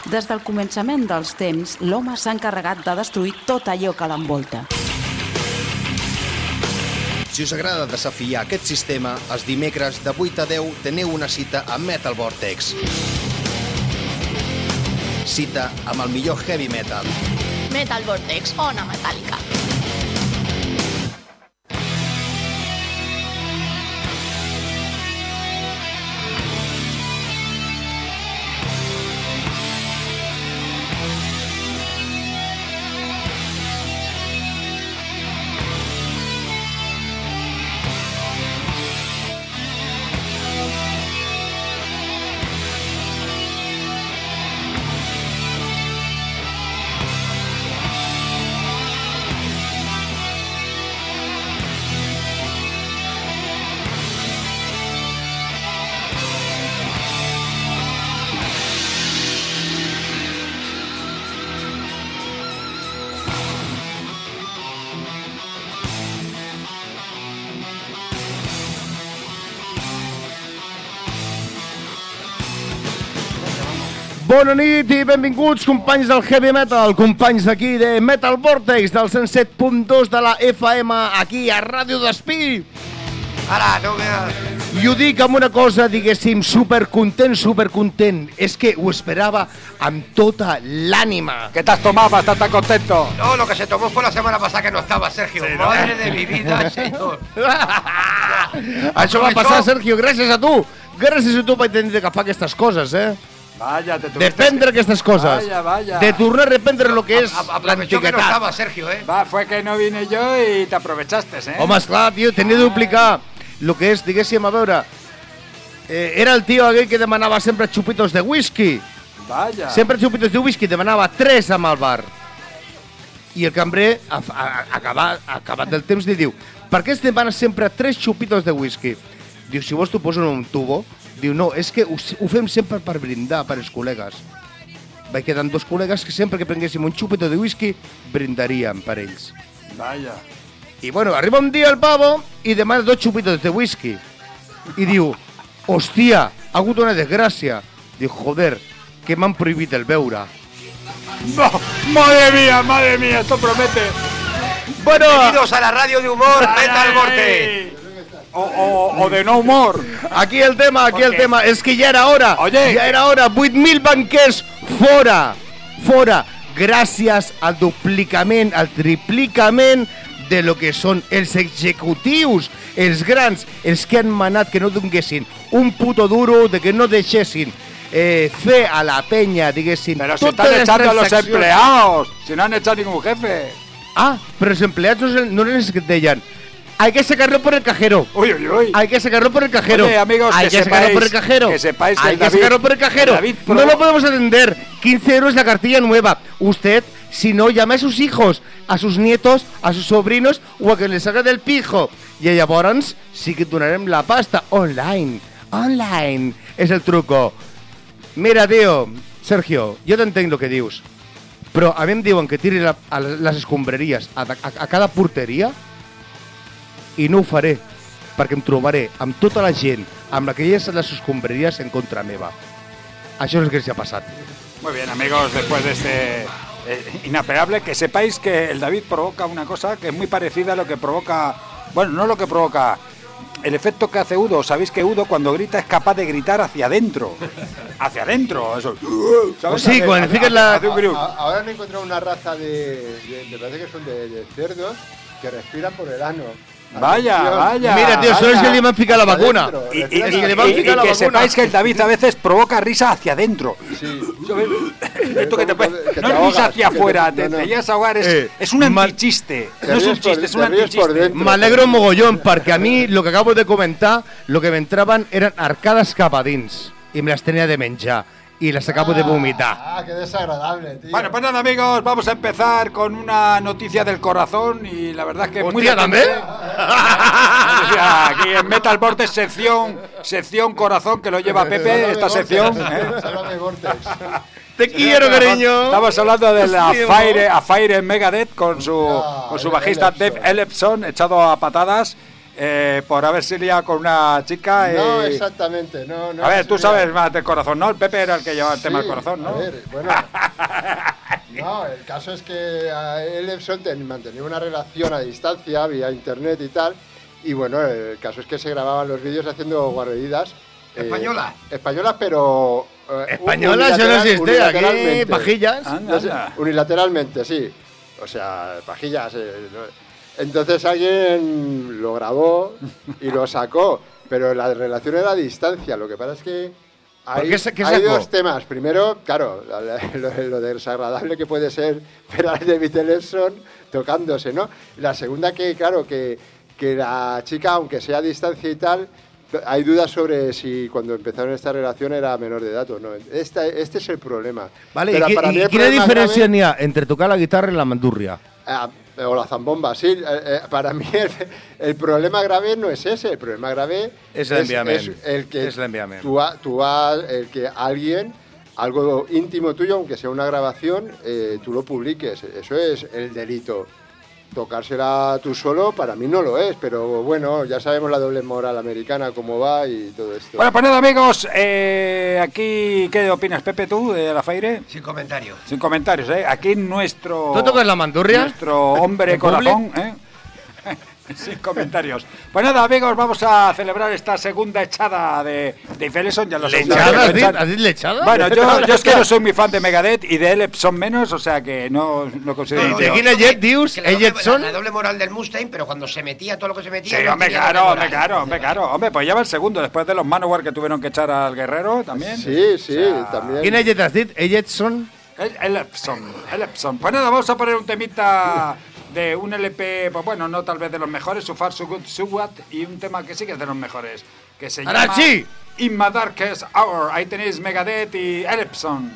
Des del començament dels temps, l'home s'ha encarregat de destruir tot allò que l'envolta. Si us agrada desafiar aquest sistema, els dimecres de 8 a 10 teniu una cita a Metal Vortex. Cita amb el millor heavy metal. Metal Vortex, Ona Metàl·lica. Bona nit i benvinguts, companys del Heavy Metal, companys d'aquí de Metal Vortex, del 107.2 de la FM, aquí a Ràdio Despí. Ara, no veas. I ho dic amb una cosa, diguéssim, supercontent. És que ho esperava amb tota l'ànima. ¿Qué te has tomado para estar tan contento? No, lo que se tomó fue la semana pasada que no estaba Sergio. Sí, madre de mi vida, señor. Això va passar, Sergio, gràcies a tu. Gràcies a tu per tenir que fer aquestes coses, Vaya, te de prendre aquestes coses. Vaya. De tornar a reprendre lo que és aprovechó que no estaba Sergio, Va, fue que no vine yo y te aprovechaste, Home, esclar, tio, tenia de duplicar lo que és, diguéssim, a veure, era el tio aquell que demanava sempre xupitos de whisky. Vaya. Sempre xupitos de whisky, demanava 3 amb el bar. I el cambrer, acabat del temps, li diu: per què es demana sempre 3 xupitos de whisky? Diu, si vols t'ho poso en un tubo. Diu, no, és que ho fem sempre per brindar per els col·legues. Vaig quedar 2 col·legues que sempre que prenguéssim un xupito de whisky, brindaríem per ells. Vaya. I bueno, arriba un dia el pavo i demana 2 xupitos de whisky. I diu, hòstia, ha hagut una desgràcia. Diu, joder, que m'han prohibit el beure. No, madre mía, esto promete. Bueno, bienvenidos a la radio de humor Metal Vortex. O de no humor. Aquí el tema, és que ja era hora. Oye. Ja era hora, 8.000 banquers fora. Gràcies al duplicament, al triplicament de lo que són els executius, els grans, els que han manat que no donguessin un puto duro, de que no deixessin fer a la penya, diguéssim. Pero se están echando a los empleados, si no han echado ningún jefe. Ah, però els empleats no eren els que et deien: hay que sacarlo por el cajero. Uy. Hay que sacarlo por el cajero. Oye, amigos, hay que sacarlo por el cajero. Que sepáis que hay que sacarlo por el cajero. No lo podemos atender. 15 euros la cartilla nueva. Usted, si no, llame a sus hijos, a sus nietos, a sus sobrinos o a que les haga del pijo. I llavors sí que donarem la pasta online. És el truco. Mira, tio, Sergio, jo t'entenc el que dius, però a mi em diuen que tiri les escombraries a cada porteria i no ho faré, perquè em trobaré amb tota la gent amb la que hi ha les escombraries en contra meva. Això és el que els ha passat. Muy bien, amigos, después de este inapelable, que sepáis que el David provoca una cosa que es muy parecida a lo que provoca, bueno, no lo que provoca, el efecto que hace Udo. Sabéis que Udo cuando grita es capaz de gritar hacia adentro. Eso. ¿Sabes? Sí, cuando fiques la... Ahora han encontrado una raza de parece que son de cerdos que respiran por el ano. Vaya. Mira, tío, solo es que le van a picar la vacuna. Y que sepáis que el David a veces provoca risa hacia adentro. Sí. Esto que te puede... No es risa hacia afuera, te llegas a ahogar, es un antichiste. No es un chiste, es un antichiste. Me alegro mogollón, porque a mí lo que acabo de comentar, lo que me entraban eran arcades cap a dins y me las tenía de menjar. Y las acabo de vomitar. Qué desagradable, tío. Bueno, pues nada, amigos, vamos a empezar con una noticia del corazón y la verdad es que muy también. Aquí en Metal Vortex, sección corazón, que lo lleva Pepe, esta sección. Sálvame Vortex. Te quiero, cariño. Estamos hablando de la Fire en Megadeth con su bajista Dave Ellefson, echado a patadas. por haberse liado con una chica. No, exactamente. No, a ver, tú sabes más del corazón, ¿no? El Pepe era el que llevaba el tema del corazón, ¿no? A ver, bueno. No, el caso es que Ellefson mantenía una relación a distancia, vía internet y tal. Y bueno, el caso es que se grababan los vídeos haciendo guarreridas. Españolas, pero... Españolas, yo no existe, aquí pajillas. Unilateralmente, sí. O sea, pajillas. Entonces alguien lo grabó y lo sacó, pero la relación era a distancia. Lo que pasa es que hay dos temas. Primero, claro, lo desagradable que puede ser ver a David Ellefson tocándose, ¿no? La segunda, que claro, que la chica, aunque sea a distancia y tal, hay dudas sobre si cuando empezaron esta relación era menor de edad o no. Este es el problema. Vale, ¿y qué diferencia ni entre tocar la guitarra y la mandurria? O la zambomba, sí. Para mí el problema grave no es ese. El problema grave es el que el que alguien, algo íntimo tuyo, aunque sea una grabación, tú lo publiques. Eso es el delito. Tocársela tú solo, para mí no lo es, pero bueno, ya sabemos la doble moral americana, cómo va y todo esto. Bueno, pues nada, amigos, aquí, ¿qué opinas, Pepe, tú, de la Faire? Sin comentarios. Sin comentarios, ¿eh? Aquí nuestro... ¿Tú tocas la mandurria? Nuestro hombre corazón, ¿eh? Sin comentarios. Pues nada, amigos, vamos a celebrar esta segunda echada de Ellefson. Ya lo sé. ¿Has dicho echada? Bueno, yo es que no soy muy fan de Megadeth y de Ellefson menos, o sea que no considero... ¿De quién es Dios? ¿Ellefson? La doble moral del Mustaine, pero cuando se metía todo lo que se metía... Sí, hombre, claro. Hombre, pues lleva el segundo, después de los Manowar que tuvieron que echar al Guerrero también. Sí, también. ¿Quién es Ellefson? Ellefson. Pues nada, vamos a poner un temita... de un LP, pues bueno, no tal vez de los mejores, So Far So Good, So What, y un tema que sí que es de los mejores, que se llama In My Darkest Hour. Ahí tenéis Megadeth y Ellefson.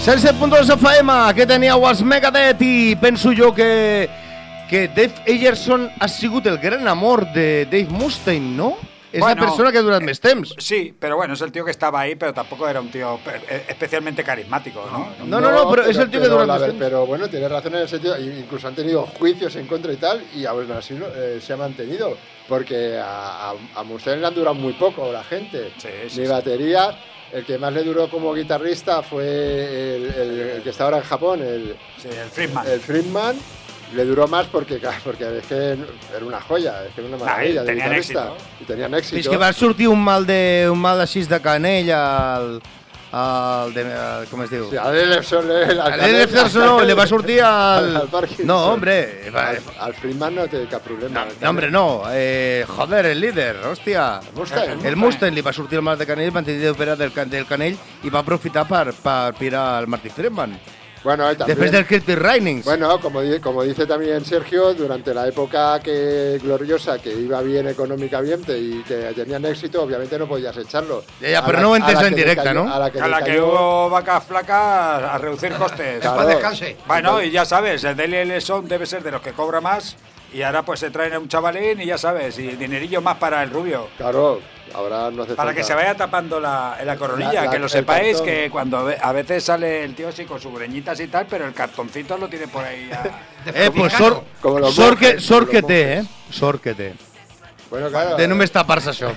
107.2 FM, que teníeu els Megadeth, i penso jo que Dave Ellefson ha sigut el gran amor de Dave Mustaine, ¿no? Es la persona que ha durado más temps. Sí, pero bueno, es el tío que estaba ahí, pero tampoco era un tío especialmente carismático, ¿no? No, pero es el tío que dura más temps. Pero bueno, tiene razón en el sentido, incluso han tenido juicios en contra y tal, y aún así se ha mantenido, porque a Mustaine le han durado muy poco la gente. Sí, Ni batería. El que más le duró como guitarrista fue el que está ahora en Japón, el Friedman. El Friedman. Le duró más porque es que era una joya, es que era una maravilla de guitarrista. I tenien èxit. És que va sortir un mal així de canell com es diu? Sí, a l'Ellefson no, le va sortir al Parkinson. No, hombre. Al Friedman no té cap problema. No, hombre, no. Joder, el líder, hòstia. El Mustaine li va sortir el mal de canell, van tenir d'operar del canell i va aprofitar per pirar el Marty Friedman. Bueno, después del Kirby Rainings. Bueno, como dice también Sergio, durante la época gloriosa, que iba bien económicamente y que tenían éxito, obviamente no podías echarlo. Ya, pero no entres en directa, ¿no? A la que hubo vacas flacas a reducir costes. Claro. Para descanse. Bueno, y ya sabes, el Dave Ellefson debe ser de los que cobra más. Y ahora pues se traen a un chavalín y ya sabes, y dinerillo más para el rubio. Claro, ahora no hace para falta. Que se vaya tapando la coronilla, que lo sepáis, que cuando a veces sale el tío así con sus greñitas y tal, pero el cartoncito lo tiene por ahí ya. Pues sort que té, Sort que té. Bueno, claro. De només tapar-se això.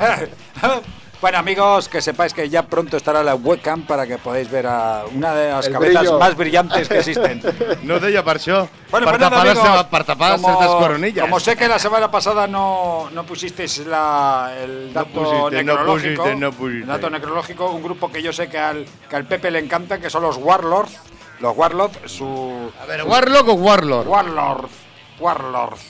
Bueno, amigos, que sepáis que ya pronto estará la webcam para que podáis ver a una de las cabezas más brillantes que existen. No deia per això. Bueno, per tapar certes coronillas. Como sé que la semana pasada no pusisteis el dato necrológico, el dato necrológico, un grupo que yo sé que al Pepe le encanta, que son los Warlords. Los Warlords, A ver, ¿Warlock o Warlord? Warlords.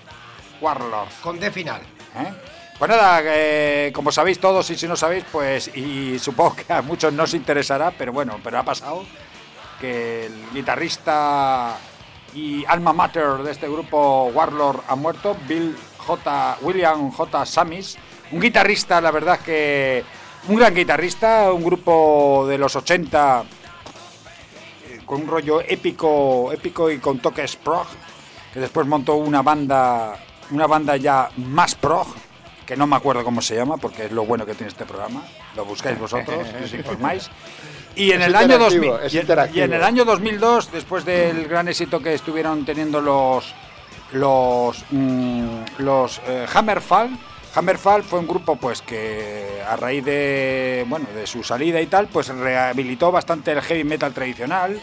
Con D final. Pues nada, como sabéis todos, y si no sabéis, pues, y supongo que a muchos no os interesará, pero bueno, pero ha pasado que el guitarrista y alma mater de este grupo Warlord ha muerto, William J. Samis, un guitarrista, la verdad que un gran guitarrista, un grupo de los 80 con un rollo épico y con toques prog, que después montó una banda ya más prog, que no me acuerdo cómo se llama, porque es lo bueno que tiene este programa, lo buscáis vosotros, y os informáis. Y en el año 2002, después del gran éxito que estuvieron teniendo los Hammerfall fue un grupo pues que a raíz de su salida y tal, pues rehabilitó bastante el heavy metal tradicional.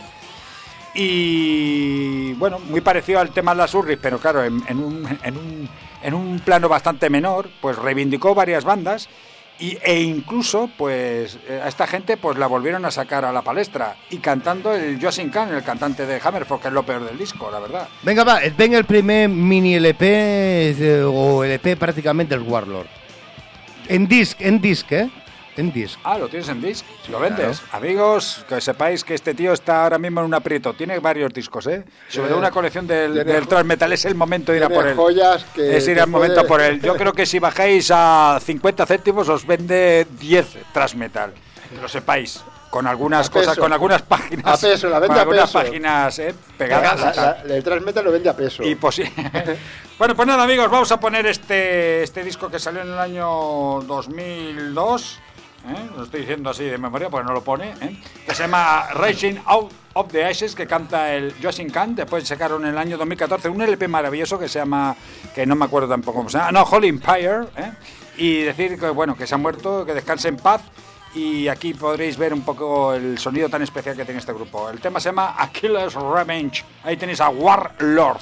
Y bueno, muy parecido al tema de las Urris, pero claro, en un plano bastante menor, pues reivindicó varias bandas e incluso pues a esta gente pues la volvieron a sacar a la palestra y cantando el Joachim Kahn, el cantante de Hammerfall, que es lo peor del disco, la verdad. Venga, va, venga el primer mini LP o LP prácticamente el Warlord. En disc, En disc. Ah, ¿lo tienes en disc? ¿Lo vendes? Claro. Amigos, que sepáis que este tío está ahora mismo en un aprieto. Tiene varios discos, Sobre todo una colección del thrash metal. Es el momento de ir a por él. Es ir al momento a por él. Yo creo que si bajáis a 50 céntimos os vende 10 thrash metal. Que lo sepáis. Con algunas cosas, con algunas páginas. A peso, la vende con algunas a peso. Páginas pegadas. El thrash metal lo vende a peso. Y pues, bueno, pues nada, amigos, vamos a poner este disco que salió en el año 2002. Lo estoy diciendo así de memoria porque no lo pone, que se llama Rising Out of the Ashes, que canta el Joachim Kahn. Después sacaron en el año 2014 un LP maravilloso que se llama, que no me acuerdo tampoco cómo se llama, Holy Empire, y decir que bueno, que se ha muerto, que descanse en paz. Y aquí podréis ver un poco el sonido tan especial que tiene este grupo. El tema se llama Achilles Revenge. Ahí tenéis a Warlord.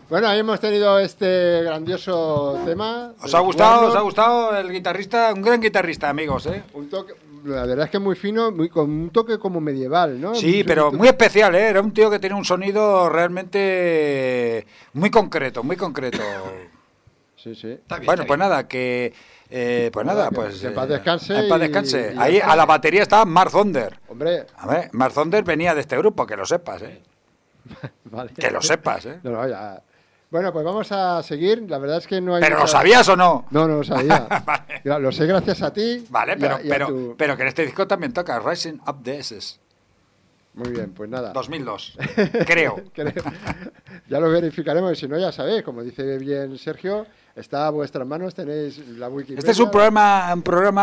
Bueno, ahí hemos tenido este grandioso tema. ¿Os ha gustado? ¿Os ha gustado el guitarrista? Un gran guitarrista, amigos, ¿eh? Un toque, la verdad es que muy fino, con un toque como medieval, ¿no? Sí, pero muy especial, ¿eh? Era un tío que tenía un sonido realmente muy concreto, muy concreto. Sí. Está bien, Bueno, está pues bien. nada, que... pues nada, pues... que en paz descanse En paz y- descanse. y Ahí ya está. a la batería estaba Mark Thunder. Hombre, A ver, Mark Thunder venía de este grupo, que lo sepas, ¿eh? vale. Que lo sepas, ¿eh? No, ya. Bueno, pues vamos a seguir. La verdad es que no hay... ¿Pero lo mucha- sabías o no? No, no lo sabía. Vale. Ya, lo sé gracias a ti. Vale, y a- pero, y a tu- pero que en este disco también toca Rising Up the SS. Muy bien, pues nada. 2002, creo. Creo. Ya lo verificaremos y si no, ya sabéis, como dice bien Sergio, está a vuestras manos, tenéis la Wikipedia. Este es un programa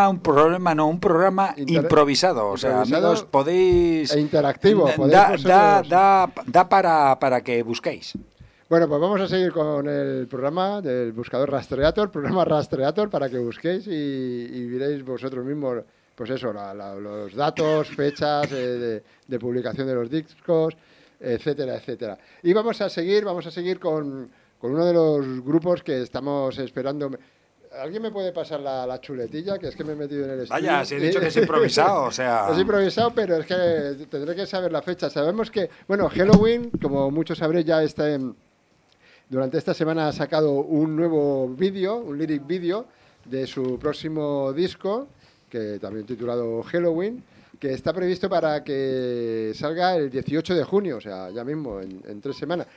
improvisado. O sea, Improvisado amigos, podéis... e interactivo, podéis Da vosotros- para que busquéis. Bueno, pues vamos a seguir con el programa del buscador Rastreator, programa Rastreator, para que busquéis y veréis vosotros mismos, pues eso, los datos, fechas de publicación de los discos, etcétera, etcétera. Y vamos a seguir con uno de los grupos que estamos esperando. ¿Alguien me puede pasar la chuletilla? Que es que me he metido en el estudio. Vaya, si he dicho que es improvisado, o sea... Es improvisado, pero es que tendré que saber la fecha. Sabemos que, bueno, Halloween, como muchos sabréis, ya está durante esta semana ha sacado un nuevo vídeo, un lyric vídeo de su próximo disco, que también titulado Halloween, que está previsto para que salga el 18 de junio, o sea, ya mismo, en 3 semanas.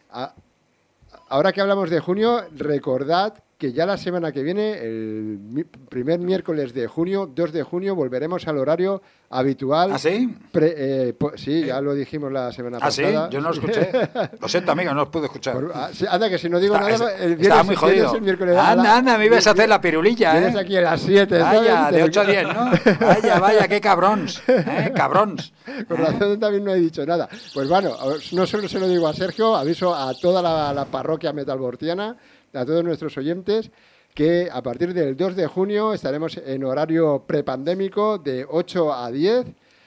Ahora que hablamos de junio, recordad que ya la semana que viene, primer miércoles de junio, 2 de junio, volveremos al horario habitual. ¿Ah, sí? Sí, ya lo dijimos la semana Ah, sí, pasada. yo no lo escuché. Lo siento, amigo, no os pude escuchar. Sí, anda, que si no digo nada, el viernes, Estaba muy jodido. vienes el miércoles Anda, me ibas a hacer la pirulilla, Vienes ¿eh? aquí a las 7. Vaya, de 8 a 10, ¿no? Vaya, qué cabrons, cabrons. Con razón también no he dicho nada. Pues bueno, no solo se lo digo a Sergio, aviso a toda la parroquia metalbortiana, a todos nuestros oyentes, que a partir del 2 de junio estaremos en horario prepandémico de 8 a 10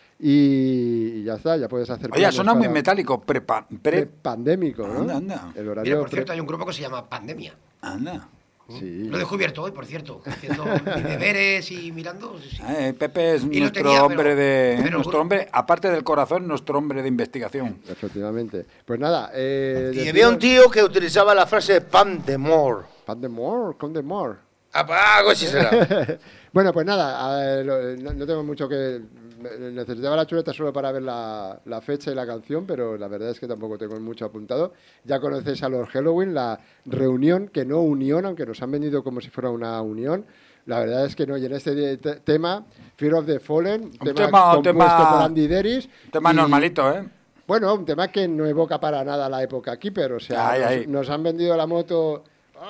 y ya está, ya puedes hacer... Oye, planes suena muy para- metálico, Prepandémico, ¿no? Anda. El Mira, horario... por cierto, hay un grupo que se llama Pandemia. Anda. Sí. Lo he descubierto hoy, por cierto, haciendo mis deberes y mirando. Sí. Pepe es Y lo nuestro tenía, hombre pero nuestro hombre, aparte del corazón, nuestro hombre de investigación. Efectivamente. Pues nada... Y había un tío que utilizaba la frase pan de mor. Pan de more, con de more. Algo así será. Bueno, pues nada, no tengo mucho que... Necesitaba la chuleta solo para ver la fecha y la canción, pero la verdad es que tampoco tengo mucho apuntado. Ya conocéis a los Halloween, la reunión, que no unión, aunque nos han vendido como si fuera una unión. La verdad es que no, y en este tema, Fear of the Fallen, tema compuesto por Andy Deris. Un tema y, normalito, ¿eh? Bueno, un tema que no evoca para nada la época Keeper, o sea, Ay. nos han vendido la moto,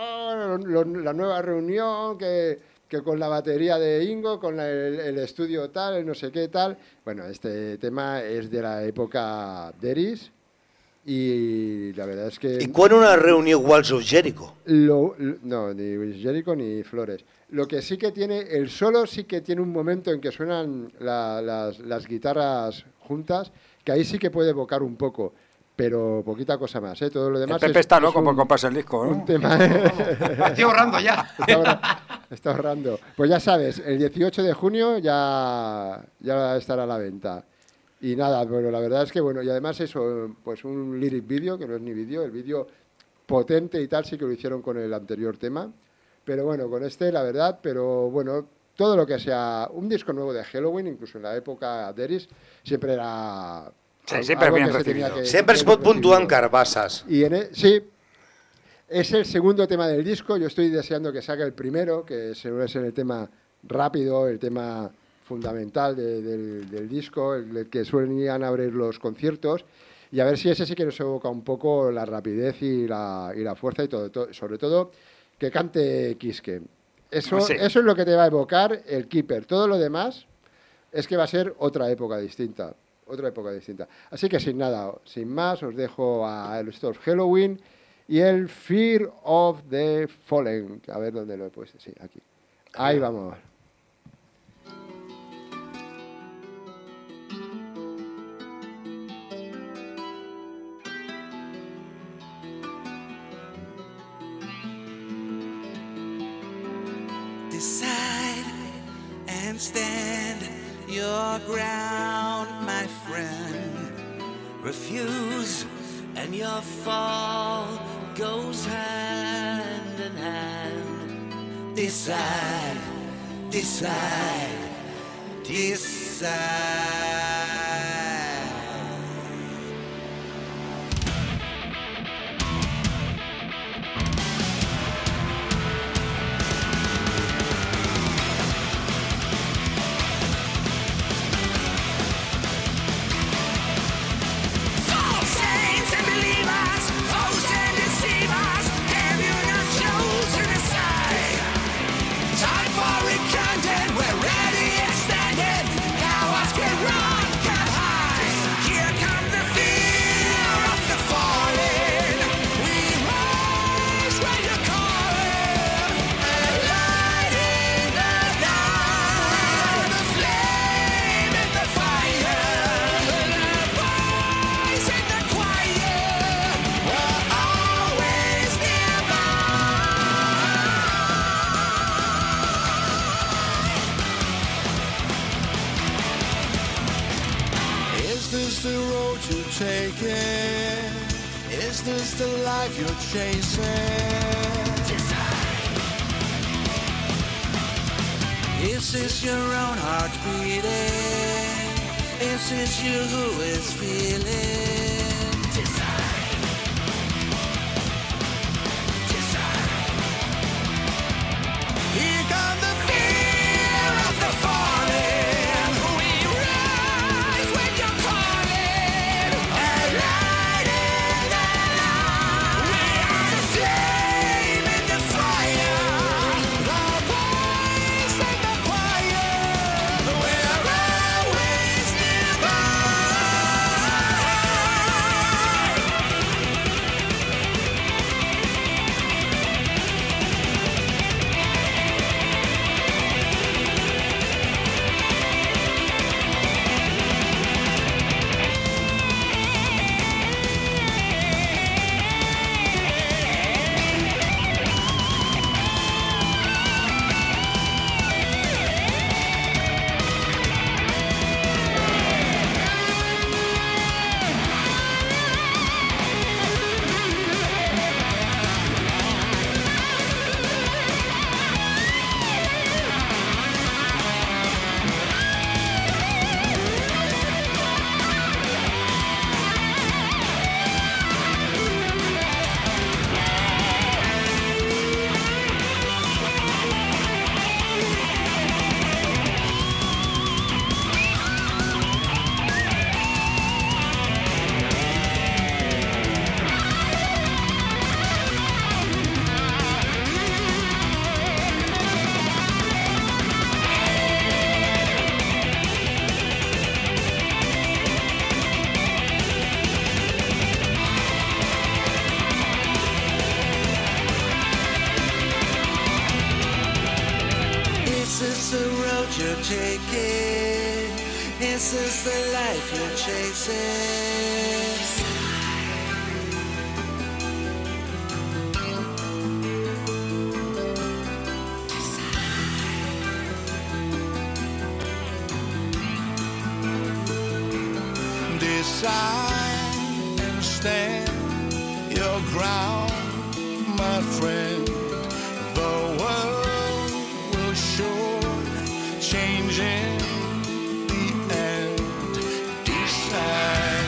la nueva reunión, que con la batería de Ingo, con el estudio tal, el no sé qué tal. Bueno, este tema es de la época Deris y la verdad es que... ¿Y quan una reunió Walls of Jericho? No, ni Jericho ni Flores. Lo que sí que tiene, el solo sí que tiene un momento en que suenan las guitarras juntas, que ahí sí que puede evocar un poco, pero poquita cosa más, ¿eh? Todo lo demás El Pepe está es loco un- por comprarse el disco, ¿no? un tema... Estoy ahorrando ya. Está ahorrando. Pues ya sabes, el 18 de junio ya estará a la venta. Y nada, bueno, la verdad es que, bueno, y además eso, pues un lyric video, que no es ni vídeo, el vídeo potente y tal, sí que lo hicieron con el anterior tema. Pero bueno, con este, la verdad, pero bueno, todo lo que sea un disco nuevo de Halloween, incluso en la época Deris, siempre era... Sí, siempre algo bien que se recibido. tenía que- Sempre es pot puntuar en carbassas. y sí, es el segundo tema del disco. Yo estoy deseando que salga el primero, que suele ser el tema rápido, el tema fundamental del disco, el que suelen abrir los conciertos. Y a ver si ese sí que nos evoca un poco la rapidez y la fuerza y todo. Sobre todo, que cante Kiske. Eso, Sí. eso es lo que te va a evocar el Keeper. Todo lo demás es que va a ser otra época distinta. Otra época distinta. Así que sin nada, sin más, os dejo a estos Halloween y el Fear of the Fallen. A ver dónde lo he puesto. Sí, aquí. Ahí vamos. and stand your ground, my friend. Refuse and your fall goes hand in hand. Decide, decide, decide. Taking? Is this the life you're chasing? Is this your own heart beating? Is this you who is feeling? Decide. Decide. Here comes the fear of the falling. We rise when you're calling. Taking? Is this the life you're chasing? Decide and stand your ground, my friend. The world will sure change in the end. Decide.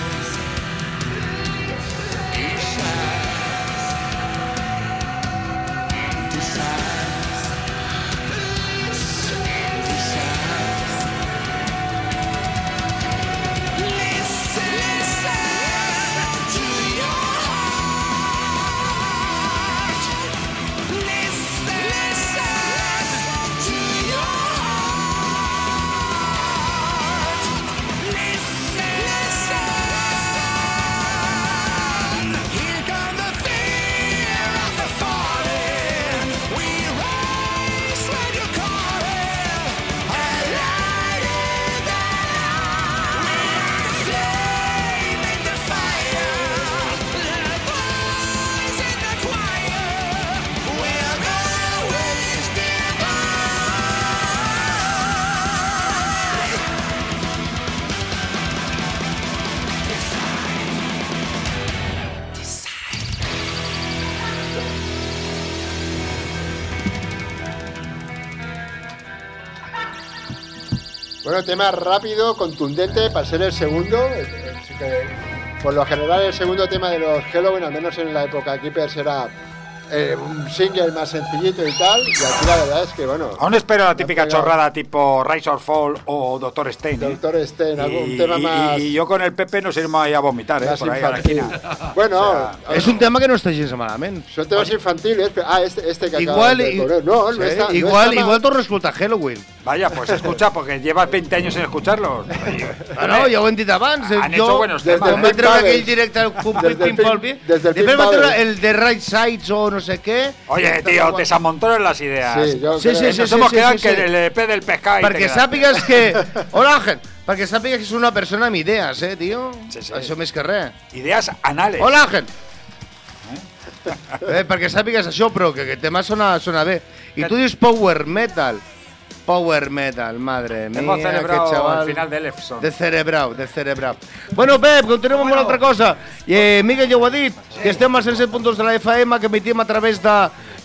Decide. Decide. Listen to your heart. Bueno, tema rápido, contundente para ser el segundo. Así que, por lo general, el segundo tema de los Halloween, al menos en la época Keepers, era un single más sencillito y tal. Y aquí la verdad es que, bueno. Aún espero la típica chorrada tipo Rise or Fall o Doctor Stein. Doctor Stein, algún tema más. Y yo con el Pepe nos iremos ahí a vomitar, por ahí a la esquina. Bueno, O sea, es un tema que no está gens malament. Son temas infantiles, pero este que Igual, acabas de poner. No, no está, igual, no está igual torno a escoltar Halloween. Vaya, pues escucha, porque llevas 20 años sin escucharlos. Ah, no, ja ho hem dit abans. Han hecho buenos desde temas. el Vaig treure Pink aquell directe al Desde el Pim Pam Pink- desde el Pink Després va treure Brothers. el de Right Sides o no sé què. Oye, tío, te desamontonan las ideas. Sí, yo Sí, creo- sí, sí, Nos hemos sí, quedado sí, que sí. el EP del pescado. y te Perquè quedas. sàpigues que... Hola, Ángel. Perquè sàpigues que és una persona amb idees, tio? Sí, sí. Això més que res. Ideas anales. Hola, Ángel. Perquè sàpigues això, però que el tema sona bé. I tu dius power metal. Power metal, madre mía, Hemos que celebrado chaval. el final de Elefson. De cerebrau. Bueno, Pep, continuem amb una altra cosa. Miguel ja ho ha dit, que estem als 107 punts de la FM, que emitim a través de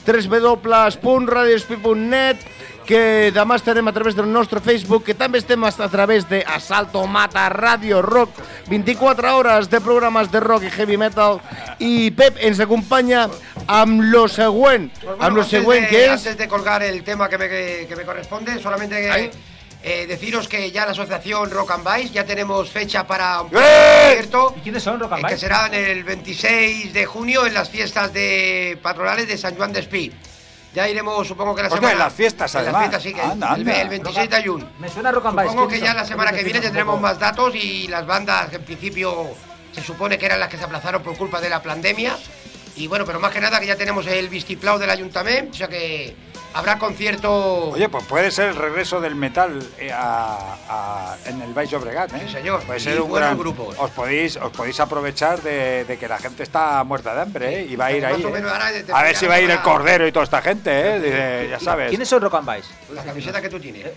www.radiospi.net, que demà estarem a través del nostre Facebook, que també estem a través de Asalto Mata Radio Rock, 24 hores de programes de rock i heavy metal, i Pep ens acompanya amb lo següent, Pues amb lo antes següent de- que és... Antes de colgar el tema que me corresponde, solamente que, deciros que ya la asociación Rock and Vice ya tenemos fecha para un concierto. ¿Y quiénes son Rock and Que Vice? será el 26 de junio en las fiestas patronales de San Juan de Espí. Ya iremos, supongo que la Hostia, semana... en las fiestas, en las además. fiestas, sí, que Anda, anda. el 26 de junio. Me suena Rock and Vice. Supongo que ¿quiénes ya son? la semana que viene Porque tendremos un más datos y las bandas que en principio se supone que eran las que se aplazaron por culpa de la pandemia. Y bueno, pero más que nada que ya tenemos el vistiplau del ayuntamiento, o sea que habrá concierto... Oye, pues puede ser el regreso del metal en el Baix Llobregat, ¿eh? Sí, señor. Puede Y ser un buenos gran... grupos. Os podéis aprovechar de que la gente está muerta de hambre, ¿eh? Y va a ir Más ahí, o ¿eh? menos ahora A ver si va a ir el ahora- Cordero y toda esta gente, ¿eh? Dice, ya sabes. ¿Quiénes son Rock and Vice? La camiseta que tú tienes.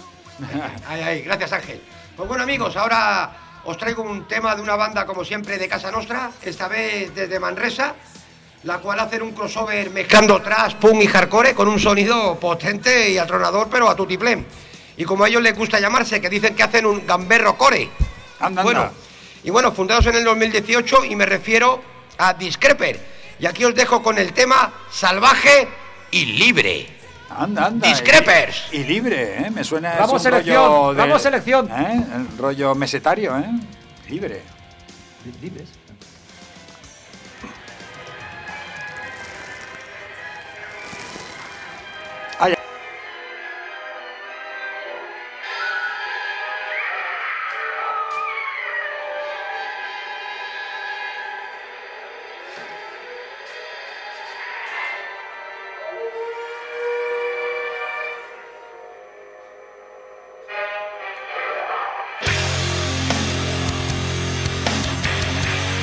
Ahí, gracias Ángel. Pues bueno amigos, ahora os traigo un tema de una banda como siempre de Casa Nostra, esta vez desde Manresa, la cual hacen un crossover mezclando thrash, punk y hardcore con un sonido potente y atronador, pero a tutiplén. Y como a ellos les gusta llamarse, que dicen que hacen un gamberro core. Anda, Bueno, anda. y bueno, fundados en el 2018 y me refiero a Discreper. Y aquí os dejo con el tema Salvaje y Libre. Anda, anda. Discrepers. Y libre, ¿eh? Me suena Vamos, es un selección, rollo vamos, selección. ¿eh? El rollo mesetario, ¿eh? Libre. Libres. Salvaje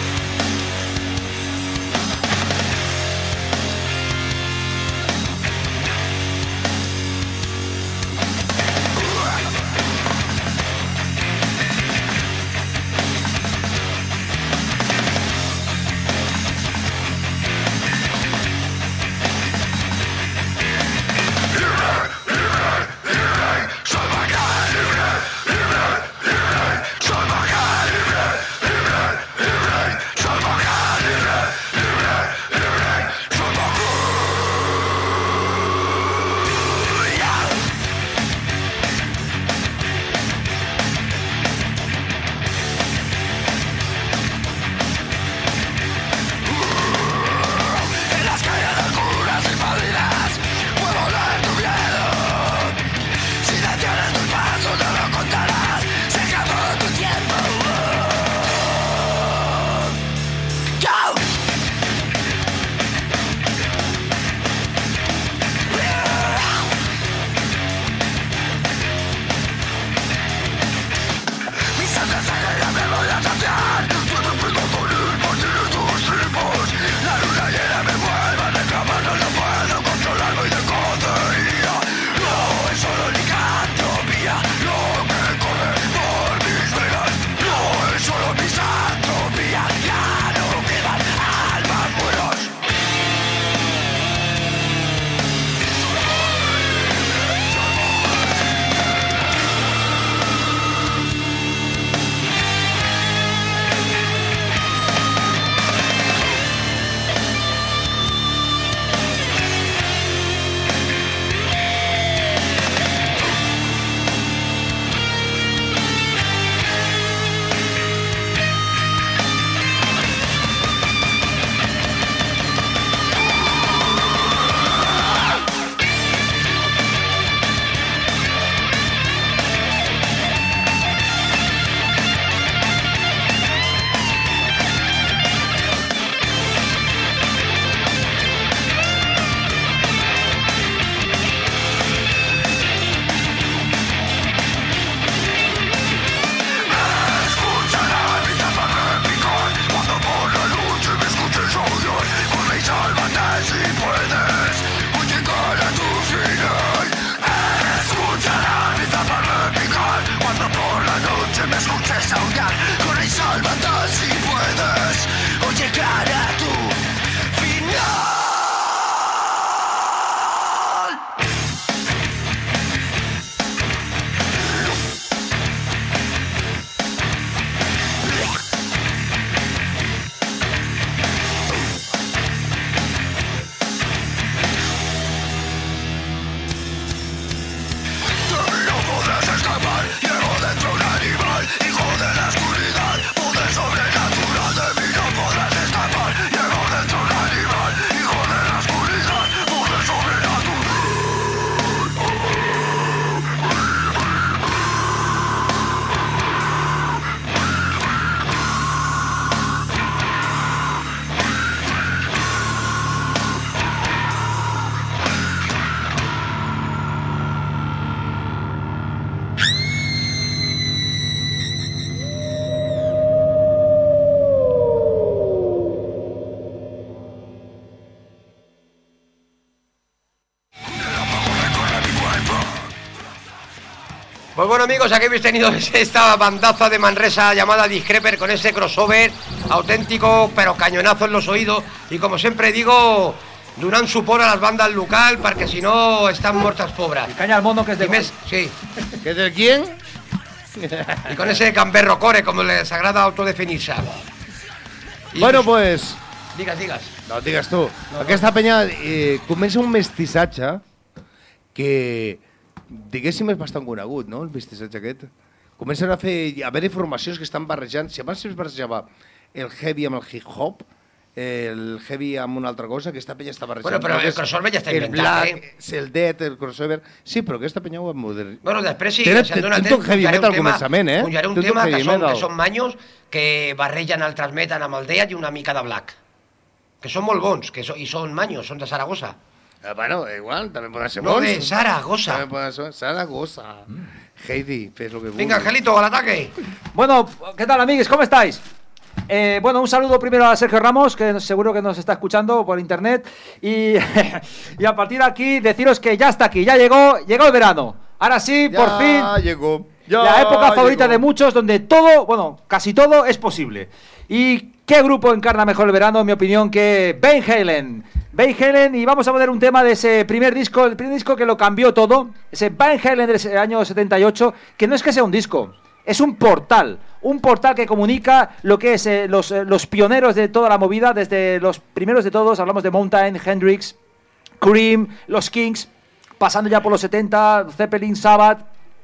Pues bueno, amigos, aquí habéis tenido esta bandaza de Manresa llamada Discreper con ese crossover auténtico, pero cañonazo en los oídos. Y como siempre digo, donan suport a las bandas local porque si no están muertas pobres. Y caña al mono que es de Sí. ¿Qué es del quién? Y con ese gamberro core, como les agrada autodefinirse. Bueno, pues... Digas. No, digues tu. Aquesta penya comença un mestissatge que, diguéssim, és bastant conegut, no?, el mestissatge aquest. Comencen a haver formacions que estan barrejant. Si abans es barrejava el heavy amb el hip-hop, el heavy amb una altra cosa, aquesta penya està barrejant. Bueno, però el crossover ja està inventat, el black, el dead, el crossover... Sí, però aquesta penya ho ha modernit. Bueno, després sí, Té un heavy metal al començament, eh? Pujaré un tema que són manyos que barregen el transmeten amb el dead i una mica de black. Que són molt bons, i són manyos, són de Saragossa. Bueno, igual, també poden ser bons. No, de Zaragoza. També poden ser Zaragoza. Heidi, fes lo que vulguis. Venga, Angelito, al ataque. Bueno, ¿qué tal, amigues? ¿Cómo estáis? Bueno, un saludo primero a Sergio Ramos, que seguro que nos está escuchando por internet. Y a partir de aquí, deciros que ya está aquí, ya llegó el verano. Ahora sí, ya por fin. Llegó. La época favorita de muchos, donde todo, bueno, casi todo es posible. ¿Y qué grupo encarna mejor el verano, en mi opinión, que Van Halen? Van Halen, y vamos a poner un tema de ese primer disco, el primer disco que lo cambió todo, ese Van Halen del año 78, que no es que sea un disco, es un portal que comunica lo que es los pioneros de toda la movida, desde los primeros de todos, hablamos de Mountain, Hendrix, Cream, los Kings, pasando ya por los 70, Zeppelin, Sabbath,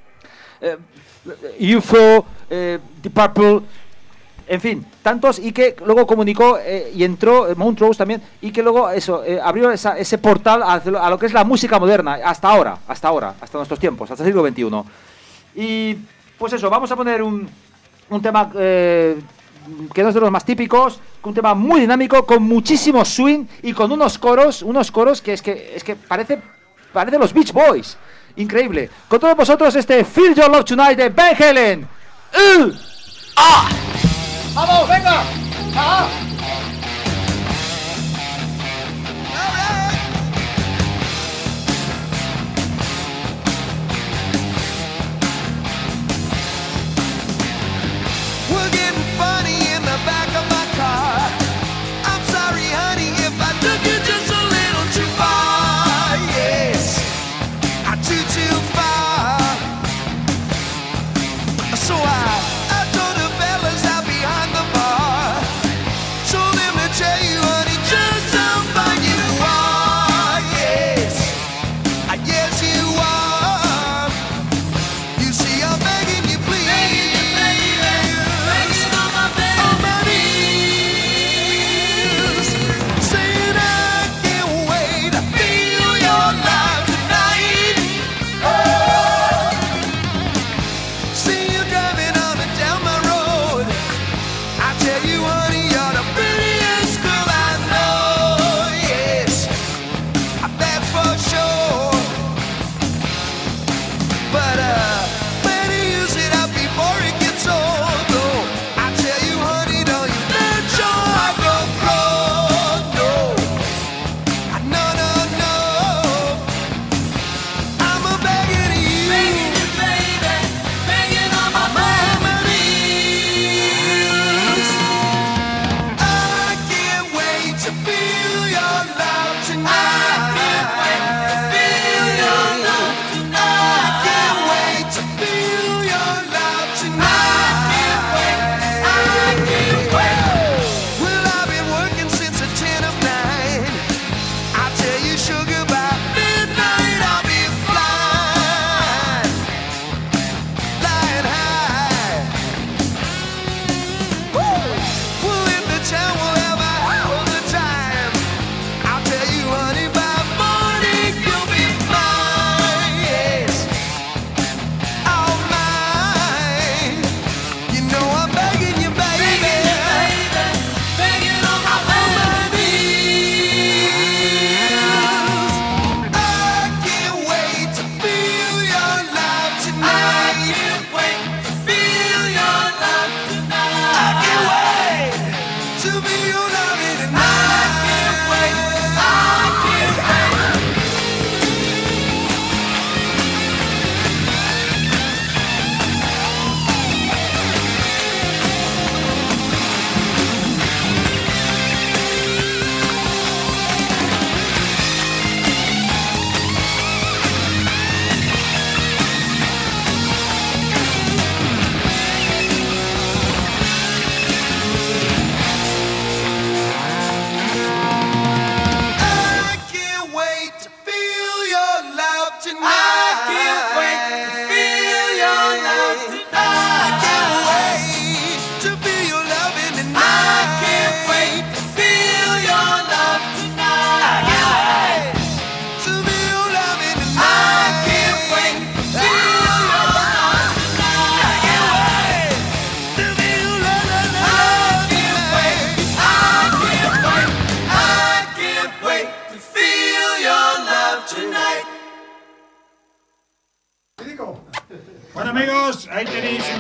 UFO, Deep Purple, en fin, tantos, y que luego comunicó y entró Montrose también, y que luego abrió ese portal a lo que es la música moderna, hasta ahora, hasta nuestros tiempos, hasta el siglo XXI. Y pues eso, vamos a poner un tema que no es de los más típicos, un tema muy dinámico, con muchísimo swing y con unos coros que es que parece los Beach Boys. Increíble. Con todos vosotros Feel Your Love Tonight de Van Halen. ¡Ah! ¡Vamos, venga! ¡Ah! We're getting funny in the back of my car. I'm sorry, honey, if I took you just a little too far. Yes, I too far. So I told the fellas out behind the bar, told them to tell you, honey, just how fine you are. Yes, yes you are. You see, I'm begging you, please.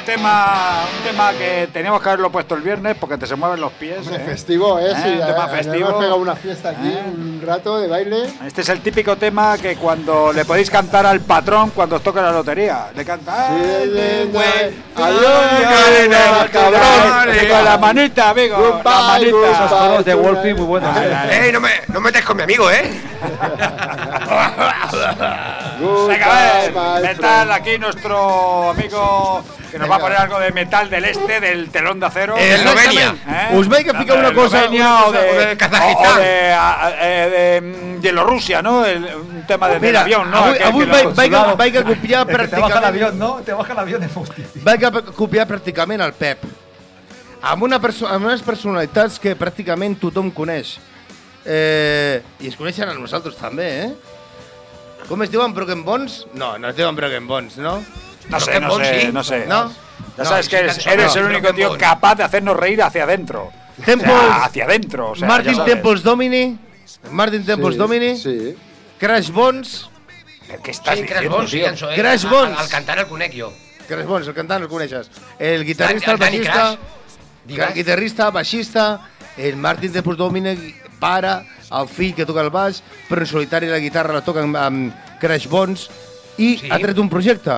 tema que teníamos que haberlo puesto el viernes porque te se mueven los pies. Hombre, festivo, sí. Un tema festivo. Hemos pegado una fiesta aquí, un rato de baile. Este es el típico tema que cuando le podéis cantar al patrón cuando os toca la lotería. Le canta. Con la manita, amigo. La manita. Esos coros de Wolfie muy buenos. No metes con mi amigo, Venga, a ver, metal aquí nuestro amigo que nos va a poner algo de metal del este, del telón de acero. Eslovenia. Us vaig a ficar una cosa... O de Kazajistán. O de Bielorrusia, ¿no? Un tema del avión, ¿no? Avui vaig a copiar Te baja el pràcticament... avión, ¿no? Te baja el avión de Fusti. Vaig a copiar pràcticament el Pep. Amb unes personalitats que pràcticament tothom coneix. I es coneixen a nosaltres també, Com es diuen Broken Bones? No es diuen Broken Bones, ¿no? No sé. ¿No? Ya sabes que eres el único tío capaz de hacernos reír hacia adentro. Hacia adentro. O sea, Martin Temples Domini. Sí. Crash Bones. ¿Qué estás Crash diciendo, Bones, tío? Crash Bones. Al cantar el conec jo. Crash Bones, el cantant el coneixes. El guitarrista, el Danny baixista... Digues. El guitarrista, baixista, el Martin Temples Domini, pare, el fill que toca el baix, però en solitari la guitarra la toca amb Crash Bones i ha tret un projecte.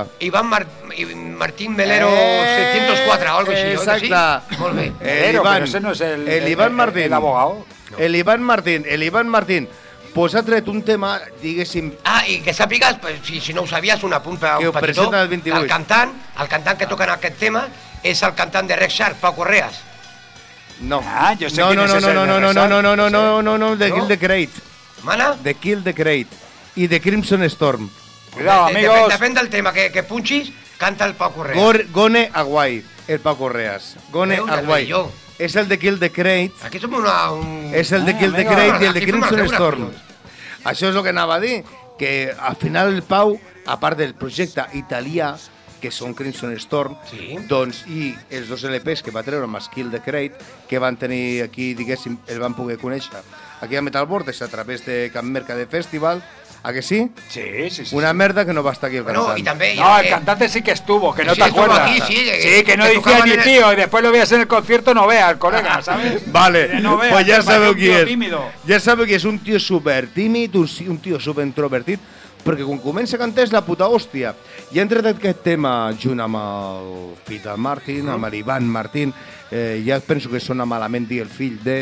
Martín Melero 704 o algo així, Exacte. Molt bé. Pero ese no es el Iván Martín. El abogado. No. El Iván Martín. Pues ha tret un tema, diguéssim... I que sàpigues, pues, si no ho sabies, un apunt per que un ho petitó, presenta el 28. el cantant que toca en aquest tema és el cantant de Red Shark, Pau Correas. No. Yo sé quién es ese de No, de Kill the Crate. Mana? De Kill the Crate. I de Crimson Storm. Cuidado, amigos. Depèn del tema que punxis, canta el Pau Correas. Gone Aguay, el Pau Correas. Gone Aguay. És el de Kill the Crate. Aquí som És el de Kill the Crate i el de Crimson Storm. Això és el que anava a dir, que al final el Pau, a part del projecte italià, que són Crimson Storm, doncs, i els dos LPs que va treure amb Kill the Crate, que van tenir aquí, diguéssim, el van poder conèixer aquí a Metal Vortex a través de Camp Mercade Festival, ¿a que sí? Sí. Una merda que no va estar aquí el cantante. Y también, no, el cantante sí que estuvo, que no sí, te acuerdas. Aquí, sí, que no decía ni tío, y después lo veas en el concierto, no veas al colega, ¿sabes? Vale, no veas, pues ya sabeu qui és. Tímido. Ja sabeu que és un tio super tímid, un tio super introvertit, perquè quan comença a cantar és la puta hòstia. I ha entrat aquest tema junt amb el fill del Martin, amb l'Ivan Martín, ja penso que sona malament dir el fill de...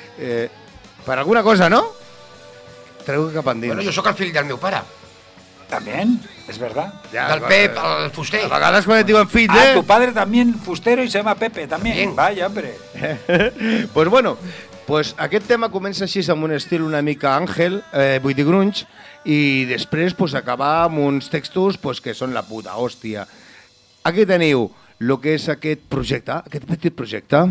per alguna cosa, no? Treu cap endins. Bueno, jo sóc el fill del meu pare. ¿También? ¿Es verdad? Ya, del Pep, el fuster. A vegades quan et diuen fill de... Ah, tu padre también fustero y se llama Pepe también. Bien. Vaya, hombre. Pues bueno, pues aquest tema comença així amb un estil una mica àngel, vull dir grunge, i després pues, acabar amb uns textos pues, que són la puta hòstia. Aquí teniu el que és aquest projecte, aquest petit projecte.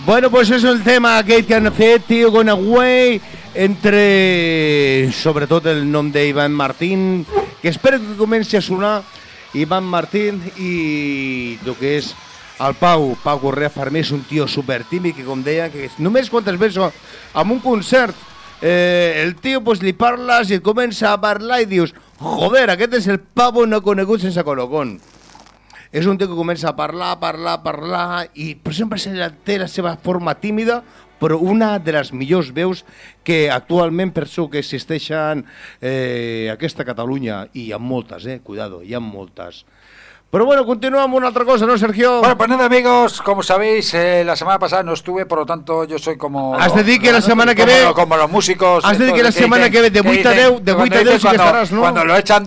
Bueno, pues és el tema aquell que han fet, tio, Gone Away, entre, sobretot, el nom d'Ivan Martín, que espero que comenci a sonar, Ivan Martín, i el que és el Pau Correa. Per mi és un tio supertímid que, com deia, que només quantes veus en un concert el tio pues, li parles i et comença a parlar i dius, joder, aquest és el pavo no conegut sense colocón. És un tio que comença a parlar i per sempre té la seva forma tímida, però una de les millors veus que actualment penso que existeixen aquesta Catalunya, i hi ha moltes, cuidado, hi ha moltes. Pero bueno, continuamos con otra cosa, ¿no, Sergio? Bueno, pues nada, amigos, como sabéis, la semana pasada no estuve, por lo tanto, yo soy como... Has de decir que la semana que ve... Como los músicos... Has de decir que la semana que ve, de 8 a 10 sí que estarás, ¿no? Cuando lo echan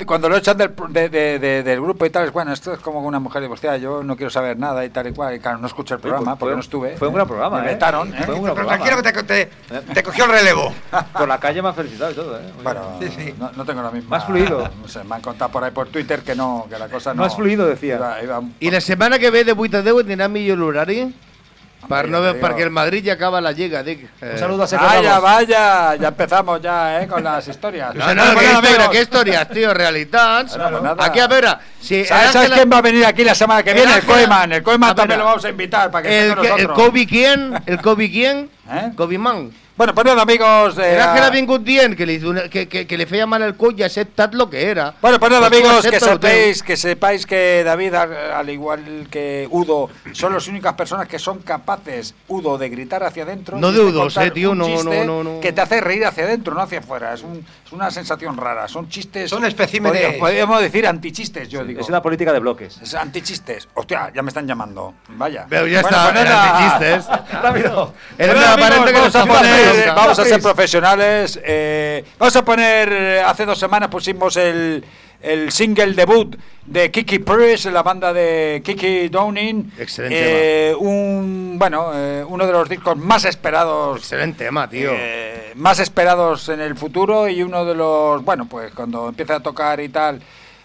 del grupo y tal, es bueno, esto es como una mujer divorciada, yo no quiero saber nada y tal y cual, y claro, no escuché el programa porque no estuve. Fue un gran programa, Me vetaron, Fue un gran Pero programa. tranquilo que te cogió el relevo. Por la calle me han felicitado y todo, Bueno, Sí. no tengo la misma... Más fluido. No sé, me han contado por ahí por Twitter que no, que la cosa no... Más fluido, decía. Iba I la setmana que ve de 8 a 10 tindrà millor l'horari? Per no, ja te digo. perquè el Madrid ja acaba la Lliga, dic. Un saludo a Sergio Ramos. Vaya, ya empezamos ya, con las historias. No, ¿qué historias, tío? Realitats. Bueno, pues nada. Aquí, a veure, si... ¿Sabes quién va a venir aquí la semana que viene? El Ángela- Koeman. El Koeman A también ver, lo vamos a invitar para que esté con el nosotros. Kobe quién? ¿El Kobe quién? ¿Eh? Kobe Man. Bueno, pues nada, amigos. El Ángel ha vingut dient que le feia mal el coll i ha aceptat lo que era. Bueno, pues nada, Pues tú amigos, acepta que sepáis que David, al igual que Udo, son las únicas personas que son capaces, Udo, de gritar hacia adentro. No y de Udos, contar tío, un no, chiste no. que te hace reír hacia adentro, no hacia afuera. Es una sensación rara. Son chistes. Son especímenes. Podríamos decir antichistes, yo digo. Es una política de bloques. Es antichistes. Hostia, ya me están llamando. Vaya. Pero ya Bueno, está, pues eran nada. antichistes. Rápido. Era Bueno, una amigos, aparente que vamos, nos a vamos a ser Please. profesionales. Vamos a poner, hace 2 semanas pusimos el single debut de Kiki Priest, la banda de Kiki Downing. Excelente uno de los discos más esperados. Excelente tema, tío. Más esperados en el futuro, y uno de los, bueno, pues cuando empiece a tocar y tal,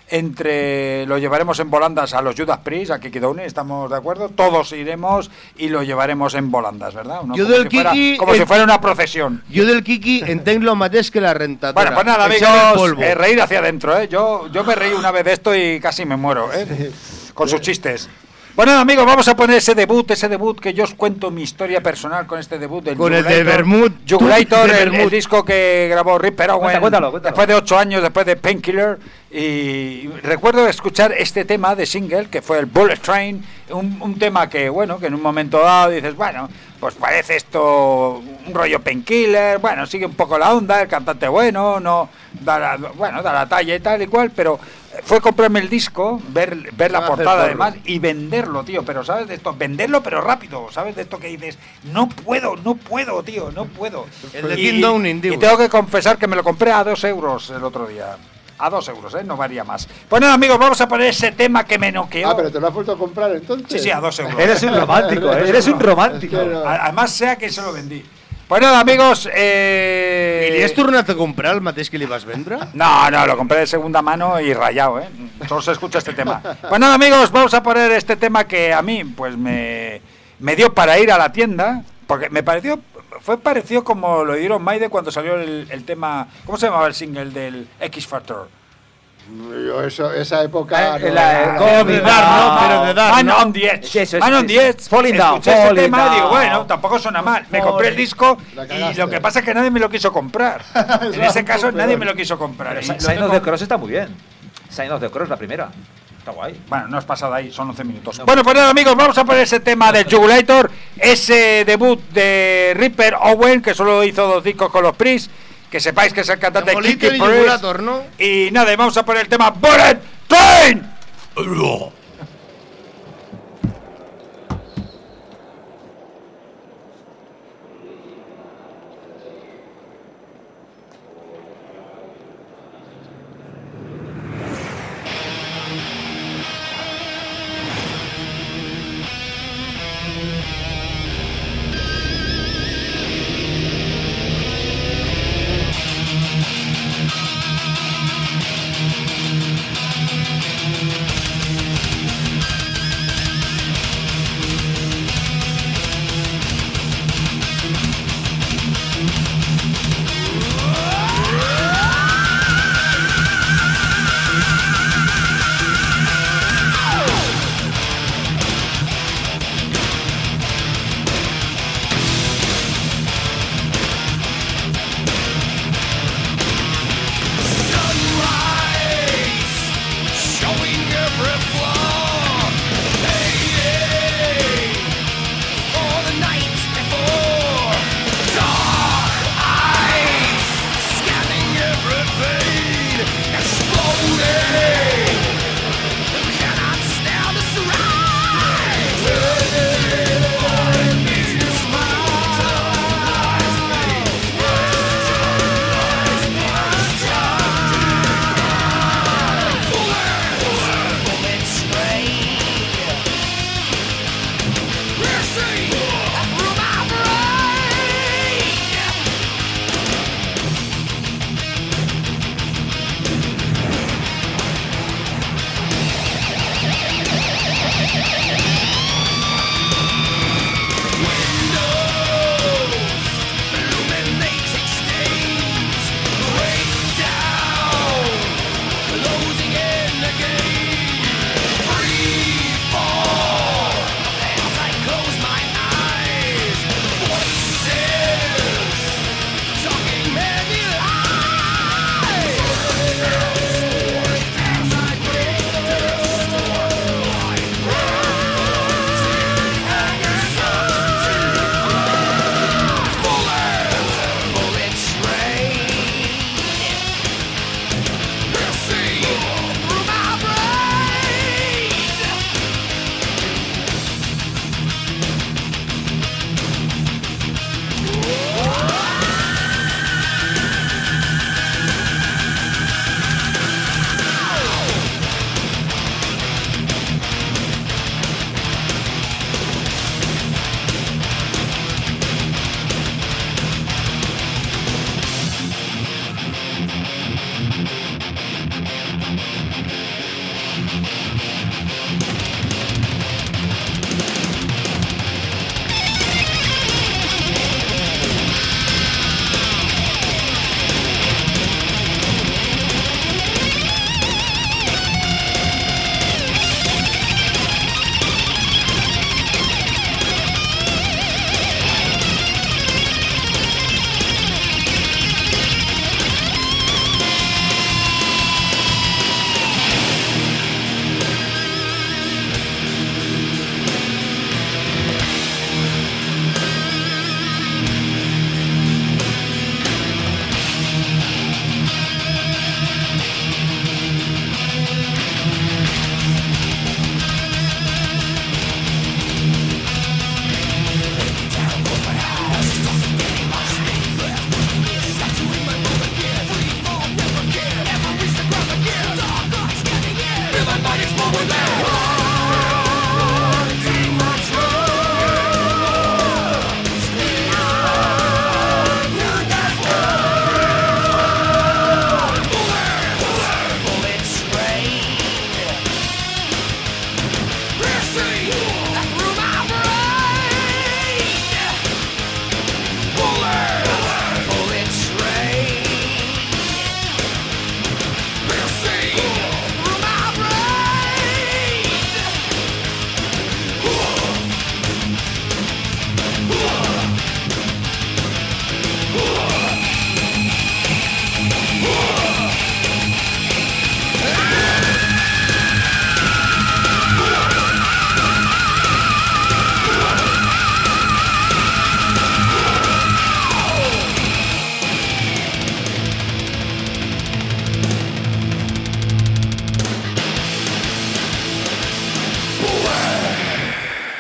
lo llevaremos en volandas a los Judas Priest, a Kiki Downing, ¿estamos de acuerdo? Todos iremos y lo llevaremos en volandas, ¿verdad? Yo del Kiki, como si fuera una procesión. Jo del Kiki entenc lo mateix que la rentadora. Bueno, pues nada, Echar el amigos, polvo. reír hacia adentro, ¿eh? Yo me reí una vez de esto y casi me muero, ¿eh? Con sus chistes. Bueno, amigos, vamos a poner ese debut que yo os cuento mi historia personal con este debut del Con el Jugulator. de Bermud. Jugulator, De el Bermud. disco que grabó Ripper Owen Cuéntalo. después de 8 años, después de Painkiller. Y recuerdo escuchar este tema de single, que fue el Bullet Train, un tema que, bueno, que en un momento dado dices, bueno, pues parece esto un rollo Painkiller, bueno, sigue un poco la onda, el cantante bueno, no da la talla y tal y cual, pero fue comprarme el disco, ver la Hacer portada porro. además y venderlo, tío, pero ¿sabes de esto? Venderlo pero rápido, ¿sabes de esto que dices? No puedo, tío, no puedo. El de Kim Downing, digo. Y tengo que confesar que me lo compré a 2 euros el otro día. A 2 euros, no varía más. Pues nada, amigos, vamos a poner ese tema que me noqueó. Ah, pero te lo has vuelto a comprar entonces. Sí, a 2 euros. Eres un romántico, eres un romántico. Es que no. Además, sea que se lo vendí. Pues nada, amigos. I li has tornat a comprar el mateix que li vas vendre? No, lo compré de segunda mano y rayado, ¿eh? Solo se escucha este tema. Pues nada, amigos, vamos a poner este tema que a mí, pues me dio para ir a la tienda, porque fue parecido como lo dieron Maide cuando salió el tema, ¿cómo se llamaba el single del X Factor? Yo esa época... de no, la- no, como no, mi no, bar, ¿no? Pero de dar, Man ¿no? on the Edge. Sí, eso es, Man on sí, the sí. Edge. Falling down, Escuché ese falling tema y down. digo, bueno, tampoco suena mal. Me compré el disco La y cagaste. lo que pasa es que nadie me lo quiso comprar. En ese caso nadie me lo quiso comprar. Y lo Sign tengo- of the Cross está muy bien. Sign of the Cross, la primera. Está guay. Bueno, no has pasado ahí, son 11 minutos. Bueno, pues nada, amigos, vamos a poner ese tema del Jugulator, ese debut de Ripper Owen, que solo hizo 2 discos con los Priest, que sepáis que es el cantante de Bolito Kiki y Priest. Jugulator, ¿no? Y nada, y vamos a poner el tema Bullet Train.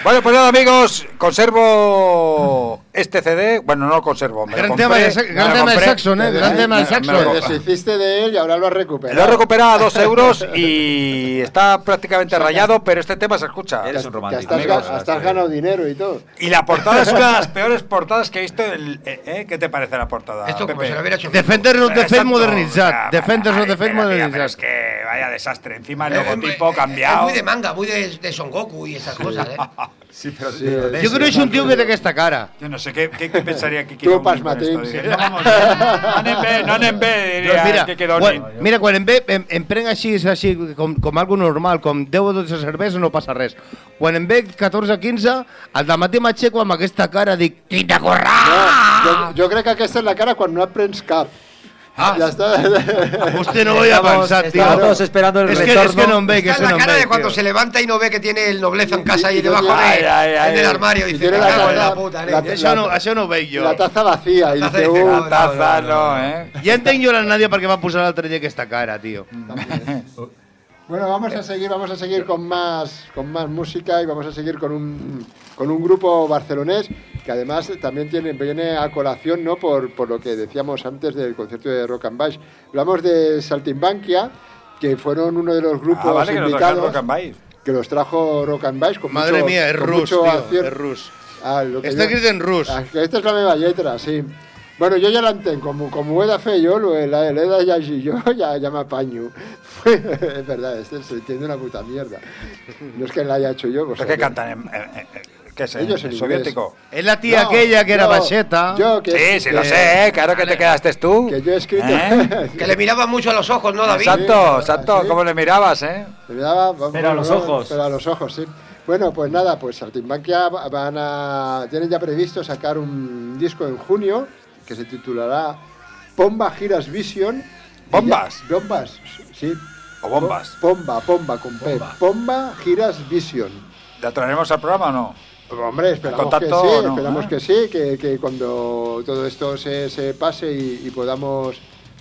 Bueno, pues nada, amigos, conservo este CD. Bueno, no lo conservo. Me lo Gran tema de Saxon, gran tema de Te Saxon. deshiciste de él y ahora lo has recuperado. Lo he recuperado a 2 euros y está prácticamente rayado, pero este tema se escucha. Eres un Que romántico. hasta has ganado dinero y todo. Y la portada es una de las peores portadas que he visto. ¿Qué te parece la portada, Esto como Pepe? se lo hubiera hecho. Defenders of the Faith Exacto. modernitzat. Defenders of the Faith Pero, tío, pero modernitzat. es que vaya desastre. Encima el Es logotipo cambiado. muy de manga, muy de Son Goku y esas cosas, ¿eh? Sí, pero Sí, Yo creo que es un tío que té aquesta cara. Yo no sé qué pensaría que Tu pasmatins. No, vamos, no anem bé, diria Doncs que quedó mira, quan em prenc així com algo normal, com 10 o 12 cerveses no passa res. Quan em ve 14 o 15, al dematí m'aixeco amb aquesta cara, dic, Tita Corrà! Jo crec que aquesta és la cara quan no et prens cap. Ja està. Usted no voy a pensar, tío. Estamos todos esperando el Es retorno. que no em ve, que Está se en no la em cara ve, de cuando tío. se levanta y no ve que tiene el nobleza en casa y y debajo ay, del armario. Y y dice, tiene me la cago en taza- la puta, la- ¿eh? Això no ho veig jo. La taza vacía. Y La taza dice, dice, "Uh, no, Taza, no, Ja entenc jo la Nàdia perquè va posar l'altre dia aquesta cara, tío. Bueno, vamos a seguir con más música y vamos a seguir con un grupo barcelonés que además también viene a colación, ¿no? por lo que decíamos antes del concierto de Rock and Baix. Hablamos de Saltimbanquia, que fueron uno de los grupos vale, que nos invitados trajeron Rock and Baix. que los trajo Rock and Baix con Madre mucho, mía, és con rus, mucho tío, acierto. és rus. Lo que Està yo- escrit en rus. que esta es la meva lletra, sí. Bueno, yo ya la entenc, como he de fer jo, l'he de llegir jo, ja m'apanyo. Es verdad, se entiende una puta mierda. No es que la haya hecho yo. ¿Pero qué cantan? ¿Qué es? Ellos en ¿En inglés. soviético? Es la tía No, aquella que era yo- baixeta. yo Sí, lo sé, claro que te quedaste tú. Que yo he escrito... Que le miraba mucho a los ojos, ¿no, David? Exacto, Sí. ¿cómo le mirabas, eh? Pero a los ojos. Pero a los ojos, sí. Bueno, pues nada, pues Saltimbanquia tienen ya previsto sacar un disco en junio que se titulará Pomba Giras Vision. ¿Bombas? Bombas, sí. ¿O bombas? Pomba con P. Pomba Giras Vision. ¿La traeremos al programa o no? Hombre, esperamos contacto que sí, no, esperamos ¿eh? que sí, que cuando todo esto se pase y podamos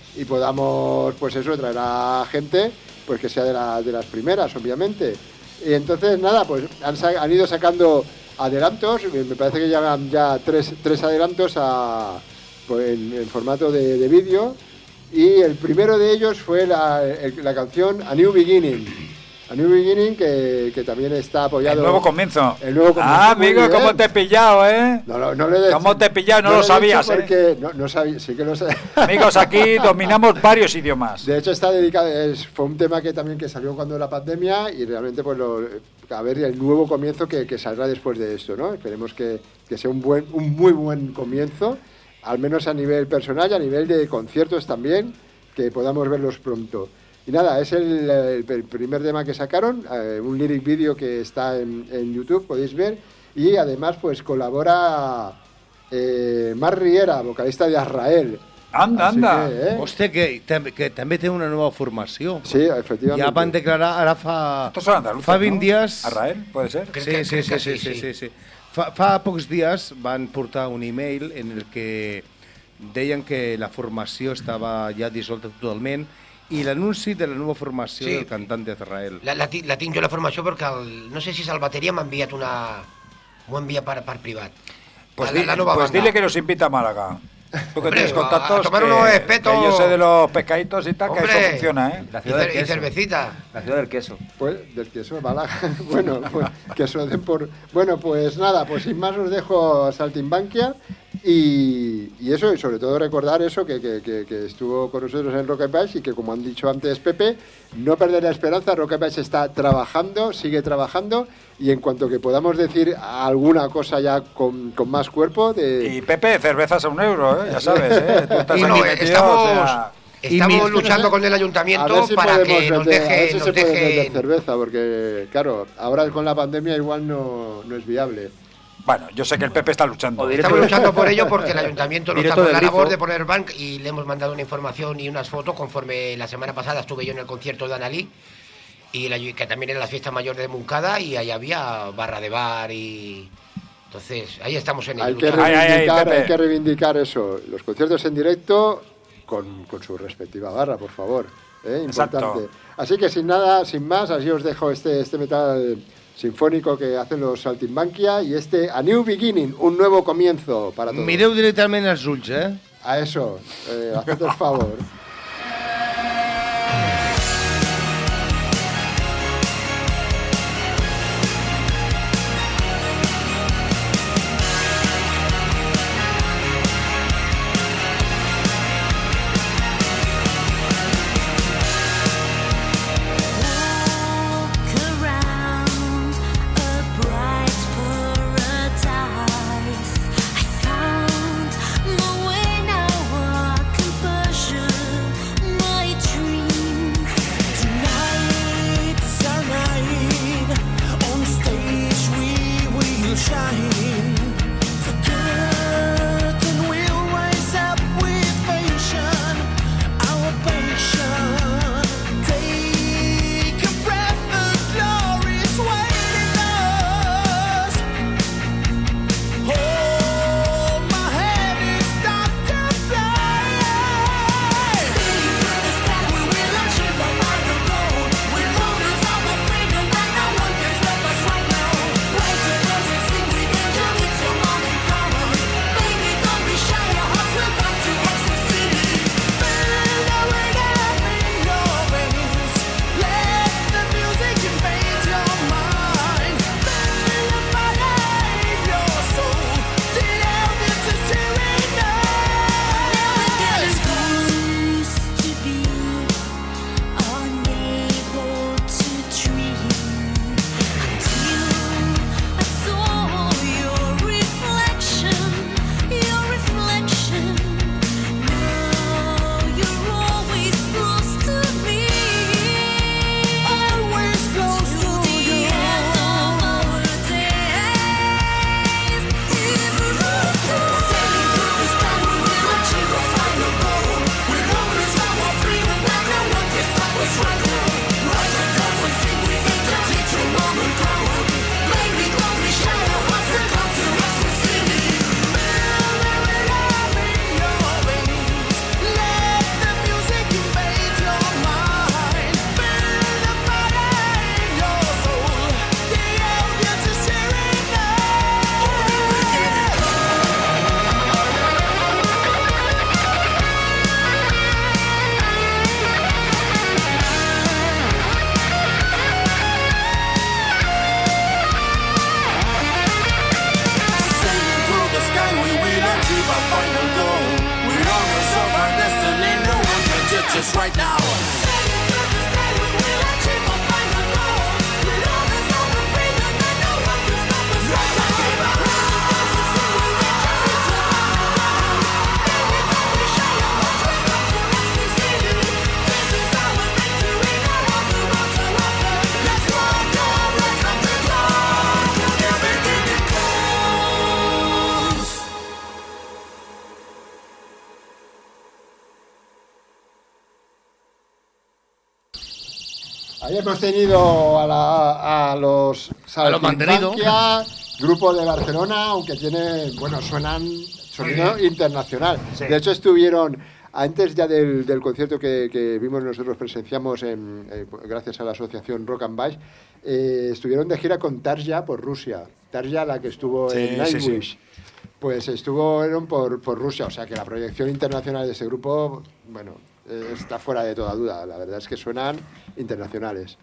pues eso, traer a gente, pues que sea de las primeras, obviamente. Y entonces nada, pues han ido sacando adelantos, me parece que llevan ya tres adelantos pues, en formato de vídeo, y el primero de ellos fue la canción A New Beginning. A New Beginning, que también está apoyado... El nuevo comienzo. El nuevo comienzo. Ah, Muy amigo, bien. ¿cómo te he pillado, eh? No le he ¿Cómo te he pillado? No le lo he sabías, dicho porque no sabía, sí que lo sé. Amigos, aquí dominamos varios idiomas. De hecho está dedicado, fue un tema que también que salió cuando la pandemia y realmente pues a ver el nuevo comienzo que saldrá después de esto, ¿no? Esperemos que sea un muy buen comienzo, al menos a nivel personal y a nivel de conciertos también, que podamos verlos pronto. Y nada, es el primer tema que sacaron, un lyric video que está en YouTube, podéis ver, y además pues colabora Marc Riera, vocalista de Azrael. Anda, Así anda. que, Hòstia, que també té una nova formació. Sí, efectivamente. Ja van declarar ara fa... Estos son andaluces, Fa 20 ¿no? dies... Arrael, ¿puede ser? Sí. Fa pocs dies van portar un email en el que deien que la formació estava ja dissolta totalment i l'anunci de la nova formació Sí. del cantant d'Azrael. La tinc jo la formació perquè no sé si és el bateria m'ha enviat m'ho envia per privat. Pues, La nova pues banda. dile que nos invita a Málaga. Tú que Hombre, tienes contactos, a tomar que, unos espetos. que yo sé de los pescaditos y tal, que Hombre. eso funciona, ¿eh? La ciudad del Y queso. cervecita. La ciudad del queso. Pues del queso, Málaga. Bueno, pues que eso den por... Bueno, pues nada, pues sin más os dejo a Saltimbanquia y eso, y sobre todo recordar eso, que estuvo con nosotros en Rock and Baix y que como han dicho antes Pepe, no perder la esperanza, Rock and Baix está trabajando, sigue trabajando y en cuanto que podamos decir alguna cosa ya con más cuerpo Y Pepe, cervezas a €1, ¿eh? Ya sabes, ¿eh? Tú estás Y aquí no, metido, o sea... Estamos luchando con el a ayuntamiento ver si para podemos que nos vender, a ver deje, si nos se puede vender dejen. cerveza, porque claro, ahora con la pandemia igual no es viable. Bueno, yo sé que el Pepe está luchando. Estamos luchando por ello porque el ayuntamiento no está Directo con del la labor grifo. de poner bank y le hemos mandado una información y unas fotos conforme la semana pasada estuve yo en el concierto de Analí y que también era la fiesta mayor de Moncada y ahí había barra de bar y entonces ahí estamos en el Hay que Pepe. reivindicar eso, los conciertos en directo con su respectiva barra, por favor. Importante. Exacto. Así que sin más, así os dejo este metal sinfónico que hacen los Saltimbanquia, y este A New Beginning, un nuevo comienzo para todos. Mireu directament els ulls, A eso, haced el favor. Ahí hemos tenido a los Saltimbanquia, grupo de Barcelona, aunque tiene, bueno, suenan sonido internacional. Sí. De hecho, estuvieron, antes ya del concierto que vimos nosotros, presenciamos gracias a la asociación Rock and Bass, estuvieron de gira con Tarja por Rusia. Tarja, la que estuvo en Nightwish. Sí. Pues estuvieron por Rusia, o sea que la proyección internacional de ese grupo, bueno, está fuera de toda duda. La verdad es que suenan internacionales.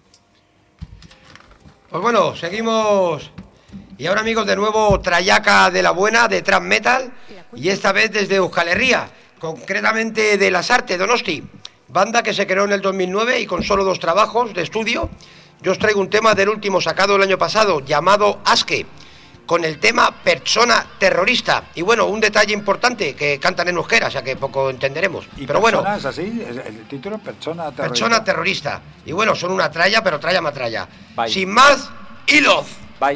Pues bueno, seguimos. Y ahora, amigos, de nuevo Trayaca de la buena, de Trap Metal, y esta vez desde Euskal Herria, concretamente de Lasarte, Donosti, banda que se creó en el 2009 y con solo 2 trabajos de estudio. Yo os traigo un tema del último sacado el año pasado, llamado Aske, con el tema Persona Terrorista. Y bueno, un detalle importante, que cantan en euskera, o sea que poco entenderemos. ¿Y pero bueno, es así? ¿El título? Persona Terrorista. Persona Terrorista. Y bueno, son una tralla, pero tralla matralla. Bye. Sin más, Iloz. Bye.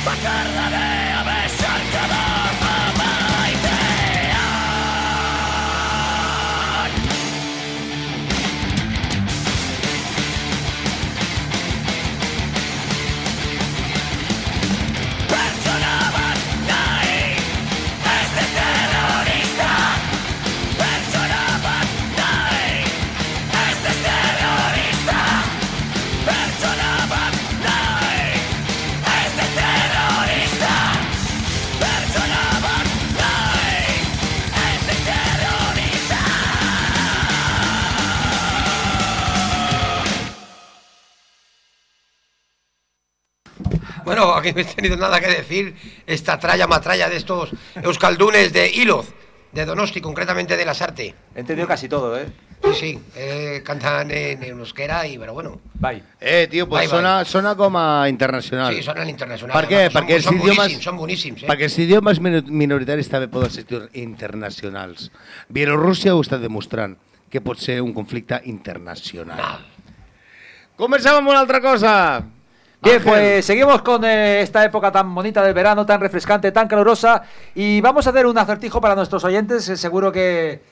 Bueno, aquí no he tenido nada que decir. Esta tralla matralla de estos euskaldunes de Iloz, de Donosti, concretamente de Lasarte. He entendido casi todo, ¿eh? Sí, cantan en euskera y, pero bueno. Bye. Tio, pues sona com a internacional. Sí, sona internacional. Per què? Perquè els idiomes... Són boníssims, Perquè els idiomes minoritaris també poden ser internacionals. Bielorússia ho està demostrant, que pot ser un conflicte internacional. Comencem amb una altra cosa. Bien, pues seguimos con esta época tan bonita del verano, tan refrescante, tan calurosa, y vamos a hacer un acertijo para nuestros oyentes. Seguro que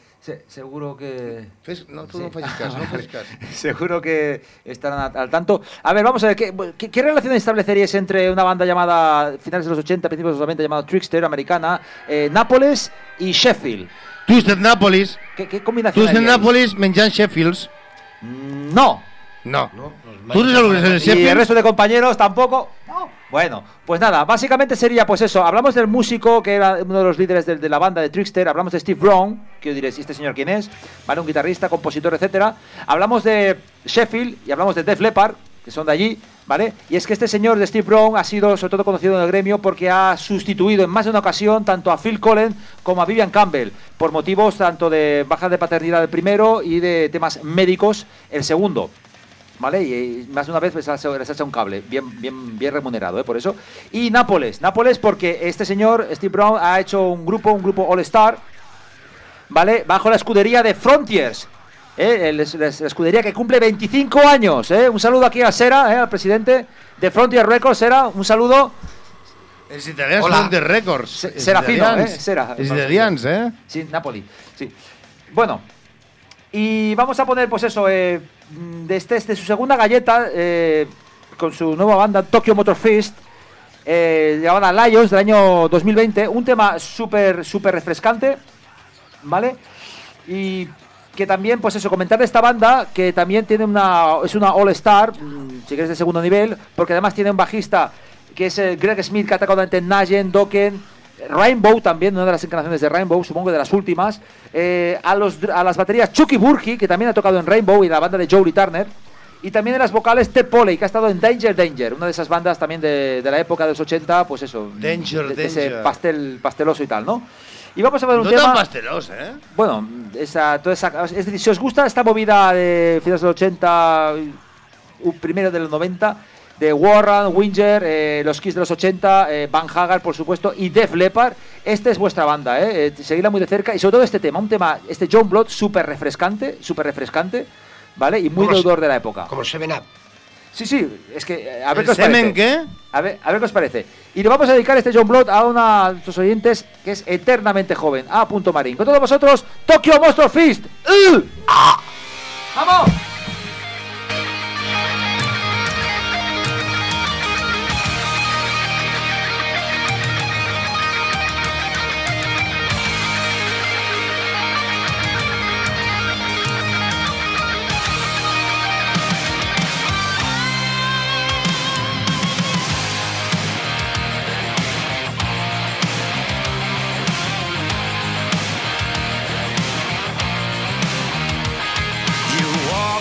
No, tú no facis cas, no facis cas. Seguro que estarán al tanto. A ver, vamos a ver, ¿qué relación estableceríais entre una banda llamada, finales de los 80, principios de los 90, llamada Trickster, americana, Nápoles y Sheffield? Twisted Nápoles. ¿Qué combinación Twisted haríais? Nápoles menjant Sheffields. No. No. ¿Tú no sabes lo que es el Sheffield? Y el resto de compañeros tampoco. No. Bueno, pues nada, básicamente sería pues eso. Hablamos del músico que era uno de los líderes de la banda de Trickster. Hablamos de Steve Brown, que diréis, ¿este señor quién es? Vale, un guitarrista, compositor, etcétera. Hablamos de Sheffield y hablamos de Def Leppard, que son de allí, ¿vale? Y es que este señor de Steve Brown ha sido sobre todo conocido en el gremio porque ha sustituido en más de una ocasión tanto a Phil Collen como a Vivian Campbell, por motivos tanto de baja de paternidad el primero y de temas médicos el segundo. ¿Vale? Y más de una vez les ha hecho un cable, bien remunerado, por eso. Y Nápoles porque este señor, Steve Brown, ha hecho un grupo All Star, ¿vale? Bajo la escudería de Frontiers, la escudería que cumple 25 años, Un saludo aquí a Sera, al presidente de Frontiers Records. Sera, un saludo. Els italians són de Records. Serafino, Sera. Els italians, Sí, Napoli, sí. Bueno, y vamos a poner, pues eso, de su segunda galleta, con su nueva banda Tokyo Motor Fist, llamada Lions, del año 2020, un tema súper refrescante, ¿vale? Y que también, pues eso, comentar de esta banda, que también tiene es una All Star, si quieres de segundo nivel, porque además tiene un bajista que es Greg Smith, que ha tocado ante Nagel, Dokken, Rainbow también, una de las encarnaciones de Rainbow, supongo de las últimas, a las baterías Chucky Burki, que también ha tocado en Rainbow y la banda de Joey Turner, y también en las vocales Ted Poley, que ha estado en Danger, una de esas bandas también de la época de los 80, pues eso, Danger. Ese pasteloso y tal, ¿no? Y vamos a ver un no tema... tan pasteloso, Bueno, es decir, si os gusta esta movida de finales del 80, primero del 90... de Warren, Winger, los Kiss de los 80, Van Hagar, por supuesto, y Def Leppard. Esta es vuestra banda, seguidla muy de cerca. Y sobre todo este tema, este John Blood súper refrescante, ¿vale? Y muy deudor de la época. Como Seven Up. Sí, es que a ver qué os parece. ¿Qué? A ver qué os parece. Y le vamos a dedicar este John Blood a una de nuestros oyentes que es eternamente joven, A. Marín. Con todos vosotros, Tokyo Monster Fist. ¡Vamos! You walk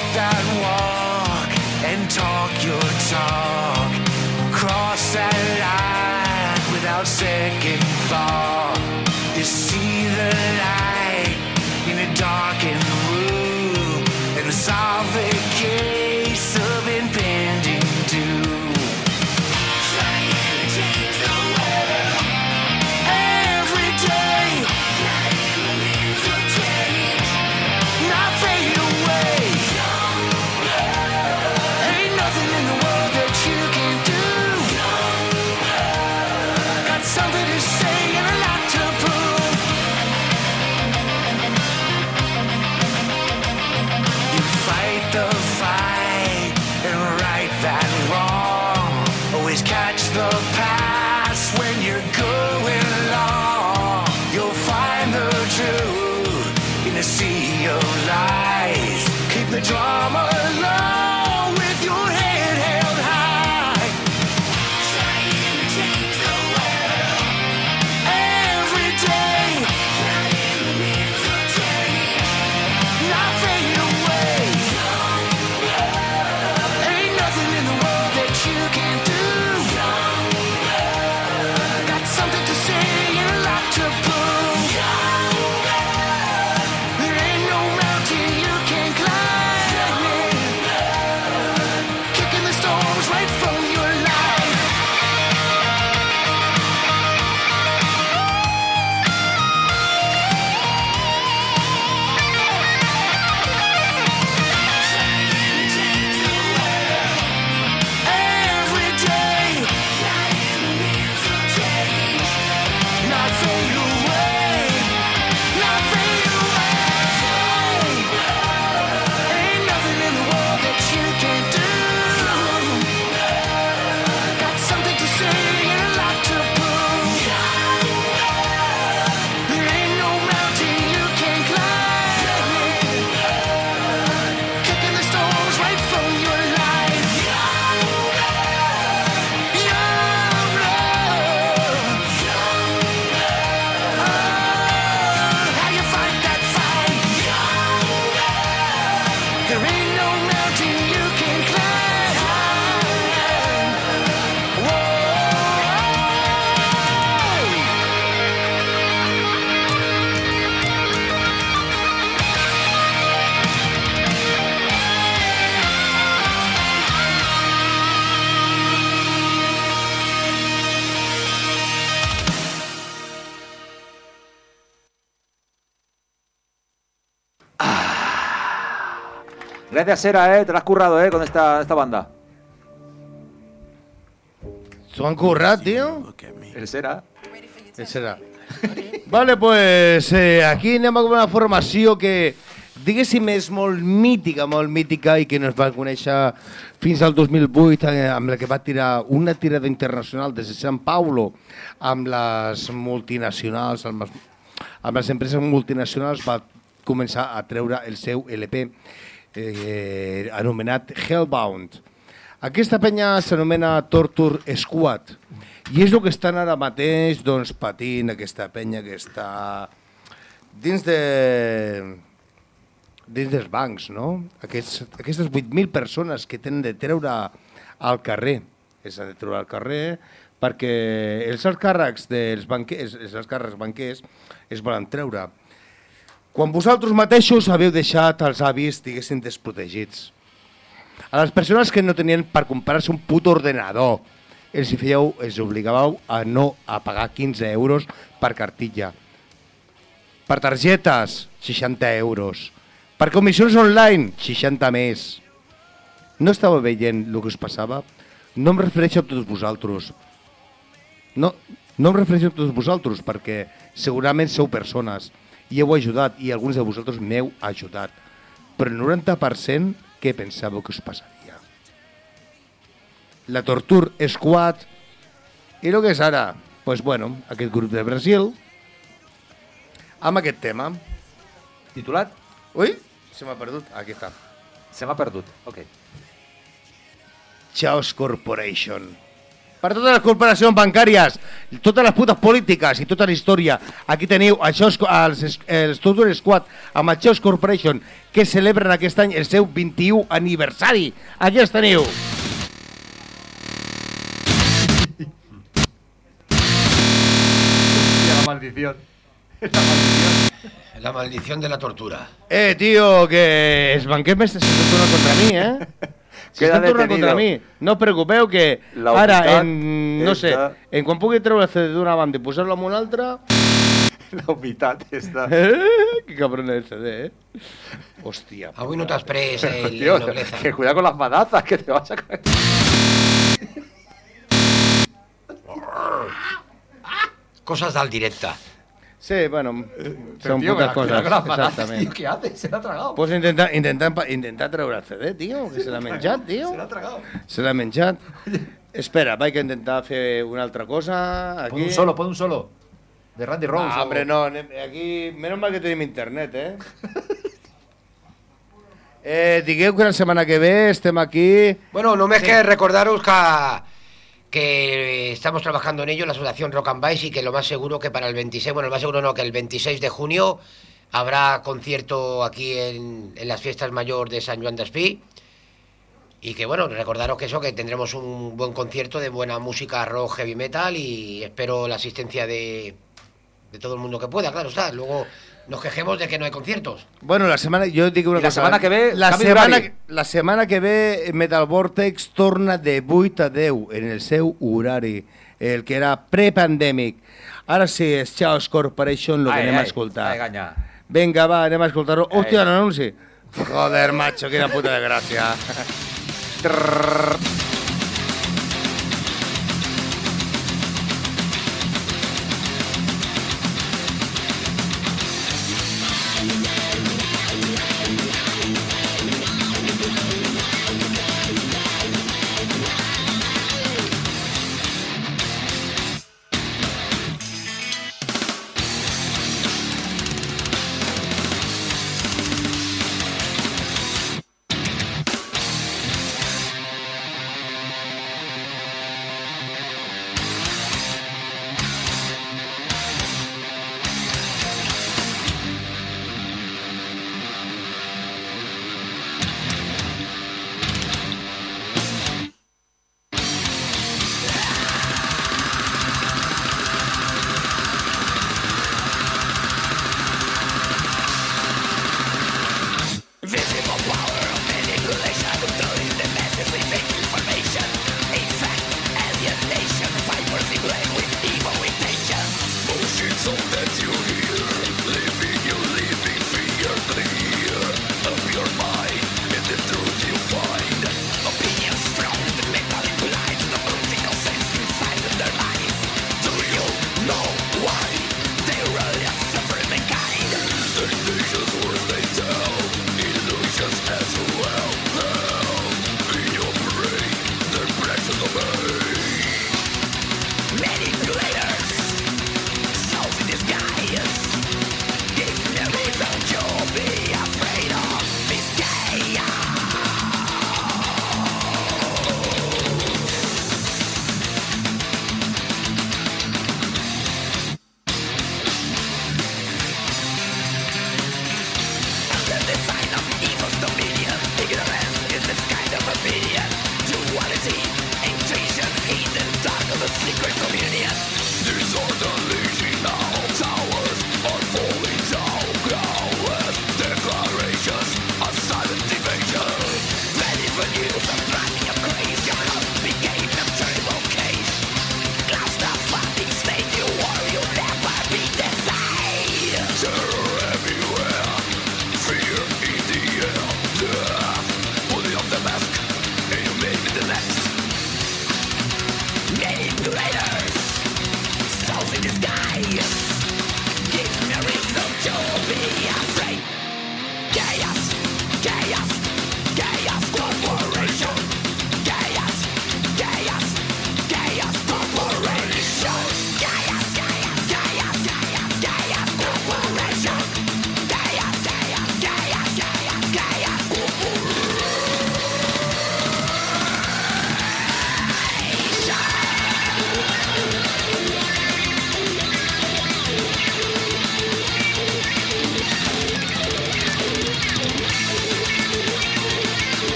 Gracias, Sera, te lo has currado, con esta banda. S'ho han currat, tio? El Sera. El Sera. Vale, pues aquí anem amb una formació que, diguéssim, és molt mítica i que no es va conèixer fins al 2008, amb la que va tirar una tirada internacional des de Sant Paulo amb les multinacionals, amb les empreses multinacionals, va començar a treure el seu LP anomenat Hellbound. Aquesta penya s'anomena Torture Squad i és el que estan ara mateix doncs, patint aquesta penya que està dins dels bancs, no? Aquestes 8.000 persones que tenen de treure al carrer, s'han de treure al carrer perquè els alts càrrecs banquers es volen treure. Quan vosaltres mateixos haveu deixat els avis, diguéssim, desprotegits. A les persones que no tenien per comprar-se un puto ordenador, els obligàveu a no a pagar 15 euros per cartilla. Per targetes, 60 euros. Per comissions online, 60 més. No estava veient el que us passava? No em refereixo a tots vosaltres. No em refereixo a tots vosaltres perquè segurament sou persones i heu ajudat i alguns de vosaltres m'heu ajudat. Però el 90% què pensàveu que us passaria? La Torture Squad i el que és ara, doncs bueno, aquest grup de Brasil amb aquest tema. Titulat? Ui, se m'ha perdut. Aquí està. Se m'ha perdut, ok. Chaos Corporation. Per totes les corporacions bancàries, totes les putes polítiques i tota la història, aquí teniu els Torture Squad amb el Chaos Corporation que celebren aquest any el seu 21 aniversari. Aquí els teniu. La maldición. La maldición de la tortura. Tío, que els banquers se tornen contra mi, S'estan tornant contra mi. No us preocupeu que ara, no sé, en quan pugui treure el CD d'una banda i posar-lo en una altra... La humitat està... Que cabron el CD, Hòstia. Avui no t'has pres la nobleza. Que cuidado con las manazas, que te vas a caer. Cosas del directe. Sí, bueno, son putas cosas. Tío, ¿qué hace? Se l'ha tragat. Pues intentar treure el CD, tio, que se l'ha menjat, tio. Se l'ha tragat. Se l'ha menjat. Espera, vaig a intentar fer una altra cosa. Aquí. Pon un solo. De Randy Rhoads. Ah, hombre, no, aquí... Menos mal que tenim internet, Digueu que la setmana que ve estem aquí... Bueno, només que recordaros que estamos trabajando en ello, la asociación Rock and Vice, y que lo más seguro que para el 26, bueno, lo más seguro no, que el 26 de junio habrá concierto aquí en las fiestas mayor de San Joan d'Espí, y que bueno, recordaros que eso, que tendremos un buen concierto de buena música rock, heavy metal, y espero la asistencia de todo el mundo que pueda, claro está. Luego nos quejemos de que no hay conciertos. Bueno, yo digo una cosa. La setmana que ve, la setmana que ve Metal Vortex torna de 8 a 10 en el seu horari, el que era pre-pandèmic. Ara sí, és Chaos Corporation el que anem a escoltar. Vinga, va, anem a escoltar-ho. Hòstia, l'anunci. Joder, macho, quina puta de gràcia.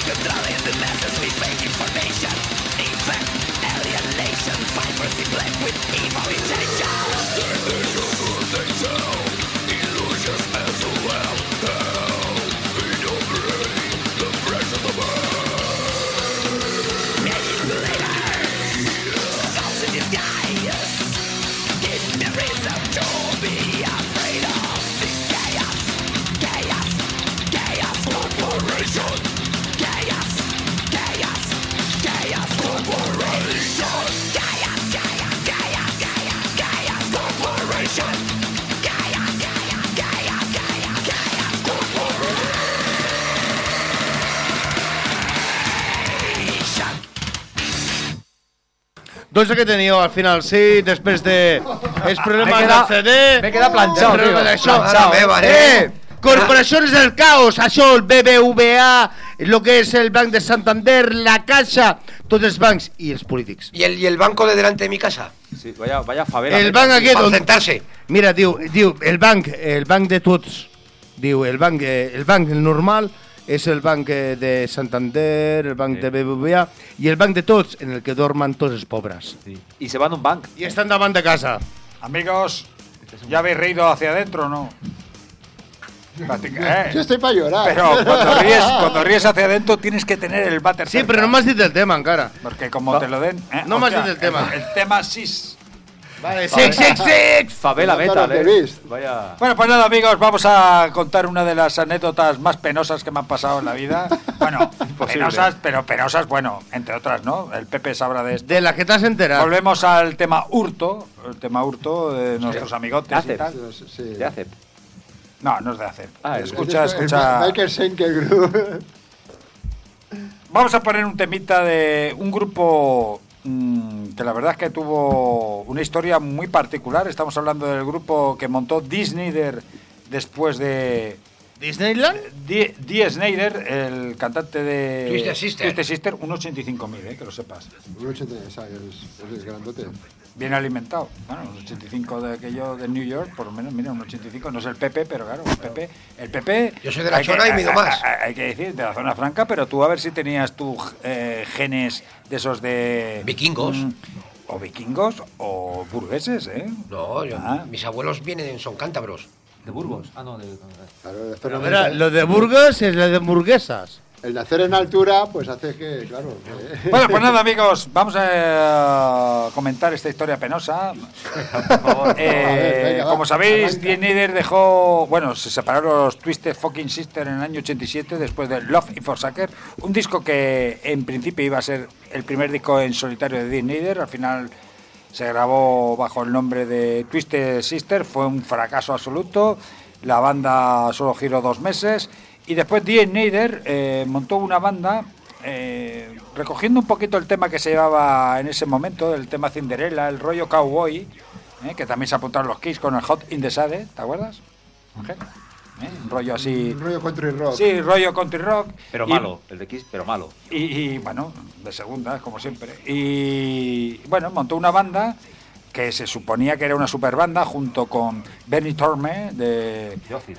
Doncs aquest teniu al final, sí, després de els problemes del CD... Me queda planxado, el problema tío. d'això. Planxao. Meva, Corporacions del caos, això, el BBVA, lo que és el Banc de Santander, la Caixa, tots els bancs i els polítics. ¿Y el banco de delante de mi casa? Sí, vaya favela. El banc aquest... Para on- sentarse. Mira, diu, el banc de tots, diu, el banc normal és el banc de Santander, el banc de BBVA i el banc de tots, en el que dormen tots els pobres. Sí. Y se van a un bank. I estan davant de casa. Amigos, ¿ya habéis reído hacia adentro o no? Yo estoy para llorar. Pero cuando ríes hacia adentro tienes que tener el váter Sí, cerca. però no m'has dit el tema encara. Porque como te lo den... No m'has hostia, dit el tema. El tema sí. Vale, six. Favela Claro metal, que viste. Vaya. Bueno, pues nada, amigos, vamos a contar una de las anécdotas más penosas que me han pasado en la vida. Bueno, penosas, pero penosas, bueno, entre otras, ¿no? El Pepe sabrá de esto. De la que t'has enterat. Volvemos al tema hurto, el tema hurto de nuestros amigotes y Hace. tal. Sí. ¿Qué hace? No, no es de hacer. Ah, escucha. Michael Schenker. Vamos a poner un temita de un grupo que la verdad es que tuvo una historia muy particular. Estamos hablando del grupo que montó Dee Snider después de... ¿Disneyland? Dee Snider, el cantante de Twisted Sister. Twisted Sister, un 85.000, que lo sepas. Un 80, es grandote. Bien alimentado. Bueno, un 85 de aquello de New York, por lo menos, mira, un 85. No es el Pepe, pero claro, el Pepe... Yo soy de la hay zona y mido más. Hay que decir, de la zona franca, pero tú a ver si tenías tú genes de esos de... Vikingos. O vikingos o burgueses, ¿eh? No, Ah. mis abuelos son cántabros. ¿De Burgos? Ah, no, de... Claro, Pero mira, lo de Burgos es lo de hamburguesas. el nacer en altura, pues hace que, claro. Bueno, pues nada, amigos, vamos a comentar esta historia penosa. Por favor. venga, va, Como sabéis, arranca. Dee Snider dejó, bueno, se separaron los Twisted Fucking Sister en el año 87 después de Love and Forsaker, un disco que en principio iba a ser el primer disco en solitario de Dee Snider, al final se grabó bajo el nombre de Twisted Sister, fue un fracaso absoluto, la banda solo giró 2 meses y después Dee Snider montó una banda recogiendo un poquito el tema que se llevaba en ese momento, el tema Cinderella, el rollo cowboy, que también se apuntaron los Kiss con el Hot in the Sade, ¿te acuerdas? Ángel? Un rollo así... Un rollo country rock. Sí, rollo country rock. Pero Y- malo, el de Kiss, pero malo. y bueno, de segunda, como siempre. Y bueno, montó una banda que se suponía que era una super banda junto con Benny Torme de Ozzy.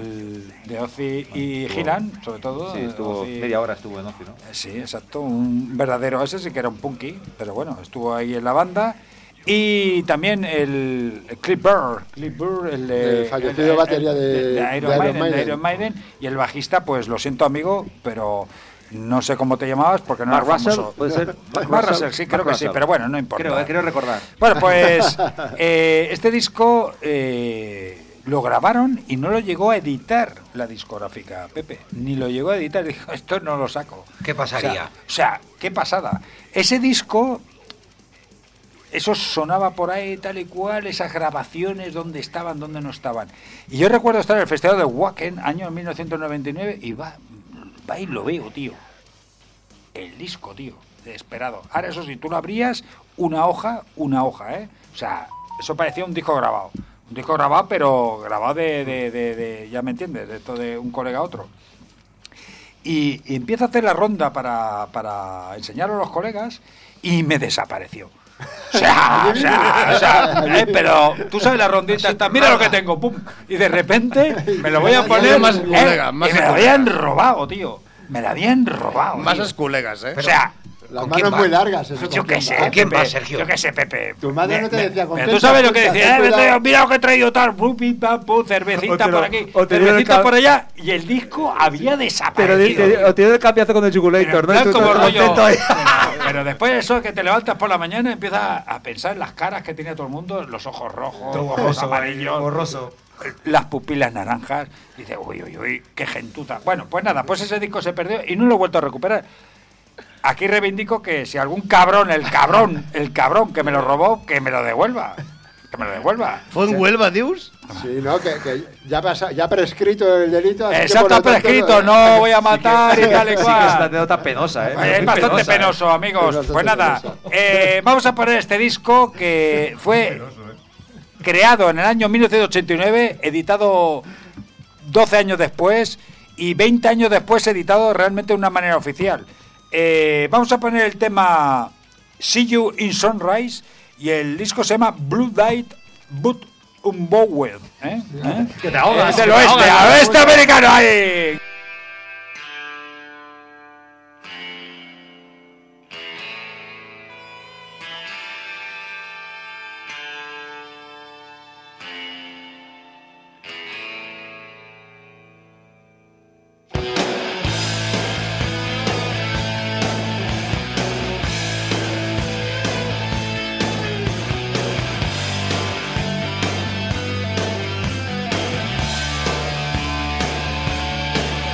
de Ozzy y Gillan, sobre todo. Sí, estuvo Ozzy- media hora estuvo en Ozzy, ¿no? Sí, exacto, un verdadero, ese sí que era un punky, pero bueno, estuvo ahí en la banda. Y también el Cliff Burr, El fallecido batería de Iron Iron Maiden, Maiden. de Iron Maiden, y el bajista, pues lo siento amigo, pero no sé cómo te llamabas porque no Mark era Russell, famoso. ¿puede ser? Mark Russell, sí, creo Mark que sí, Russell. pero bueno, no importa. Creo recordar. Bueno, pues este disco lo grabaron y no lo llegó a editar la discográfica, Pepe. Ni lo llegó a editar. Dijo, esto no lo saco. ¿Qué pasaría? O sea, qué pasada. Ese disco, eso sonaba por ahí tal y cual, esas grabaciones, dónde estaban, dónde no estaban. Y yo recuerdo estar en el Festival de Wacken, año 1999, y va y lo veo, tío. El disco, tío, desesperado. Ahora, eso sí, tú lo abrías, una hoja, ¿eh? O sea, eso parecía un disco grabado. Un disco grabado, pero grabado de ya me entiendes, de esto de un colega a otro. Y empiezo a hacer la ronda para enseñarlo a los colegas y me desapareció. O sea, pero tú sabes la rondita esta, mira lo que tengo, pum, y de repente me lo voy a poner Más colega, más y me lo colega. habían robado, tío. me la habían robado. Masas colegas, ¿eh? O sea, Las ¿Con quién manos muy vas? largas. eso, yo ¿con qué quién sé, vas? ¿Quién va, Sergio? Yo qué sé, Pepe. Tu madre no te decía, con Mira, quién tú sabes te lo que juntas, decía, ten cuidado. mira lo que he traído tal, pum, pam, pum, cervecita por aquí, cervecita por allá, y el disco había desaparecido. O tiene el cambiazo con el Pero Jugulator, en ¿no? plan Y tú como todo rollo. contento ahí. Pero después de eso, que te levantas por la mañana y empiezas a pensar en las caras que tenía todo el mundo, los ojos rojos, ojos amarillos, borroso. las pupilas naranjas. Y dices, uy, qué gentuta. Bueno, pues nada, pues ese disco se perdió y no lo he vuelto a recuperar. Aquí reivindico que si algún cabrón, el cabrón que me lo robó, que me lo devuelva. Que me lo devuelva. ¿Fue en Huelva, Dios? Sí, no, que ya prescrito el delito. así que Exacto, por lo tanto, prescrito, no voy a matar y tal y Sí que es cual. una anécdota penosa, ¿eh? Es bastante penoso, amigos. Es bastante Pues nada, penosa. vamos a poner este disco que fue creado en el año 1989, editado 12 años después y 20 años después editado realmente de una manera oficial. Vamos a poner el tema See You in Sunrise y el disco se llama Blue Light But Unbowed. Que te ahogas. Es del oeste americano ahí. Blue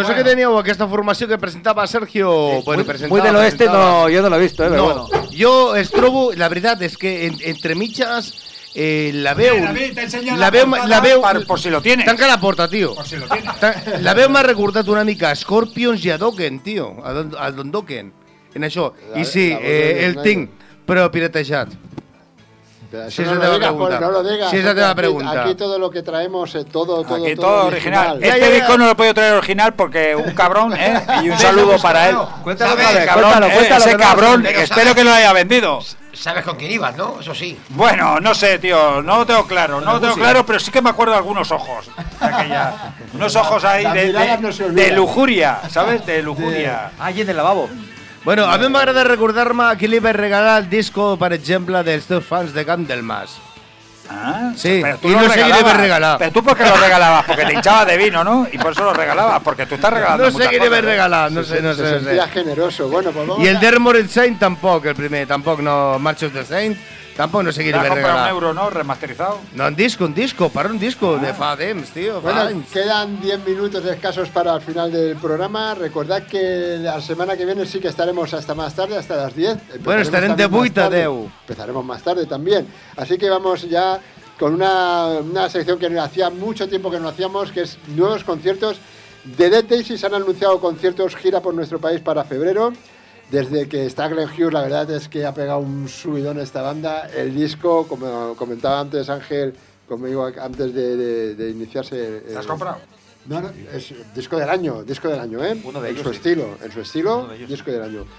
No sé qué tenía aquesta formació que presentava Sergio. Bueno, Muy del oeste, no, yo no lo he visto, pero No, bueno. jo es trobo, la veritat és que entre mitges la veu... David, te enseño la veu por si lo tienes. Tanca la porta, tio. Por si lo tienes. La veu m'ha recordat una mica a Scorpions i a Dokken, tio. A Don Dokken. En això. I sí, la voz de el Snyder. tinc, però piratejat. Pero Si eso esa no te lo va a digas, preguntar. Paul, no lo digas. Si esa te va a Aquí- preguntar. Aquí todo lo que traemos, todo Aquí todo original. Ya, Este ya. disco no lo he podido traer original porque un cabrón, y un saludo para él. Cuéntalo ¿Sabes? otra vez, Cabrón, cuéntalo, ese que no cabrón, pero espero sabes- que lo haya vendido. ¿Sabes con quién ibas, no? Eso sí. Bueno, no sé, tío, no lo tengo claro, pero sí que me acuerdo de algunos ojos. De aquella, unos ojos ahí Las miradas no se de olvidan. lujuria, ¿sabes? De lujuria. Allí en el lavabo. Bueno, a mi m'agrada recordar-me a qui li vaig regalar el disco, per exemple, dels teus fans de Candlemas. Ah, Sí, pero tú y lo no sé qué le regalabas. voy a regalar. Pero tú, ¿por qué lo regalabas? Porque te hinchaba de vino, ¿no? Y por eso lo regalabas, porque tú estás regalando No sé muchas què li vaig cosas, ¿eh? regalar, no sé. Se sentía generoso. Bueno, pues vamos I el a- Dermot Saint tampoc, el primer, tampoc no. March of the Saint, tampoc no sé qui Te li has vaig comprado un regalar. euro, ¿no? Remasterizado. No, un disco, para un disco de fa temps, tio, fa Bueno, anys. quedan 10 minutos escasos para el final del programa. Recordad que la semana que viene sí que estaremos hasta más tarde, hasta las 10. Bueno, estarem de también más 8 a tarde. 10. Empezaremos más tarde también. Así que vamos ya con una sección que hacía mucho tiempo que no hacíamos, que es nuevos conciertos. De Dead Daisies se han anunciado conciertos, gira por nuestro país para febrero. Desde que está Glenn Hughes, la verdad es que ha pegado un subidón esta banda. El disco, como comentaba antes Ángel, conmigo antes de iniciarse. ¿Te has comprado? No, es disco del año, ¿eh? Uno de en ellos, su sí. estilo, Uno de ellos. disco del año.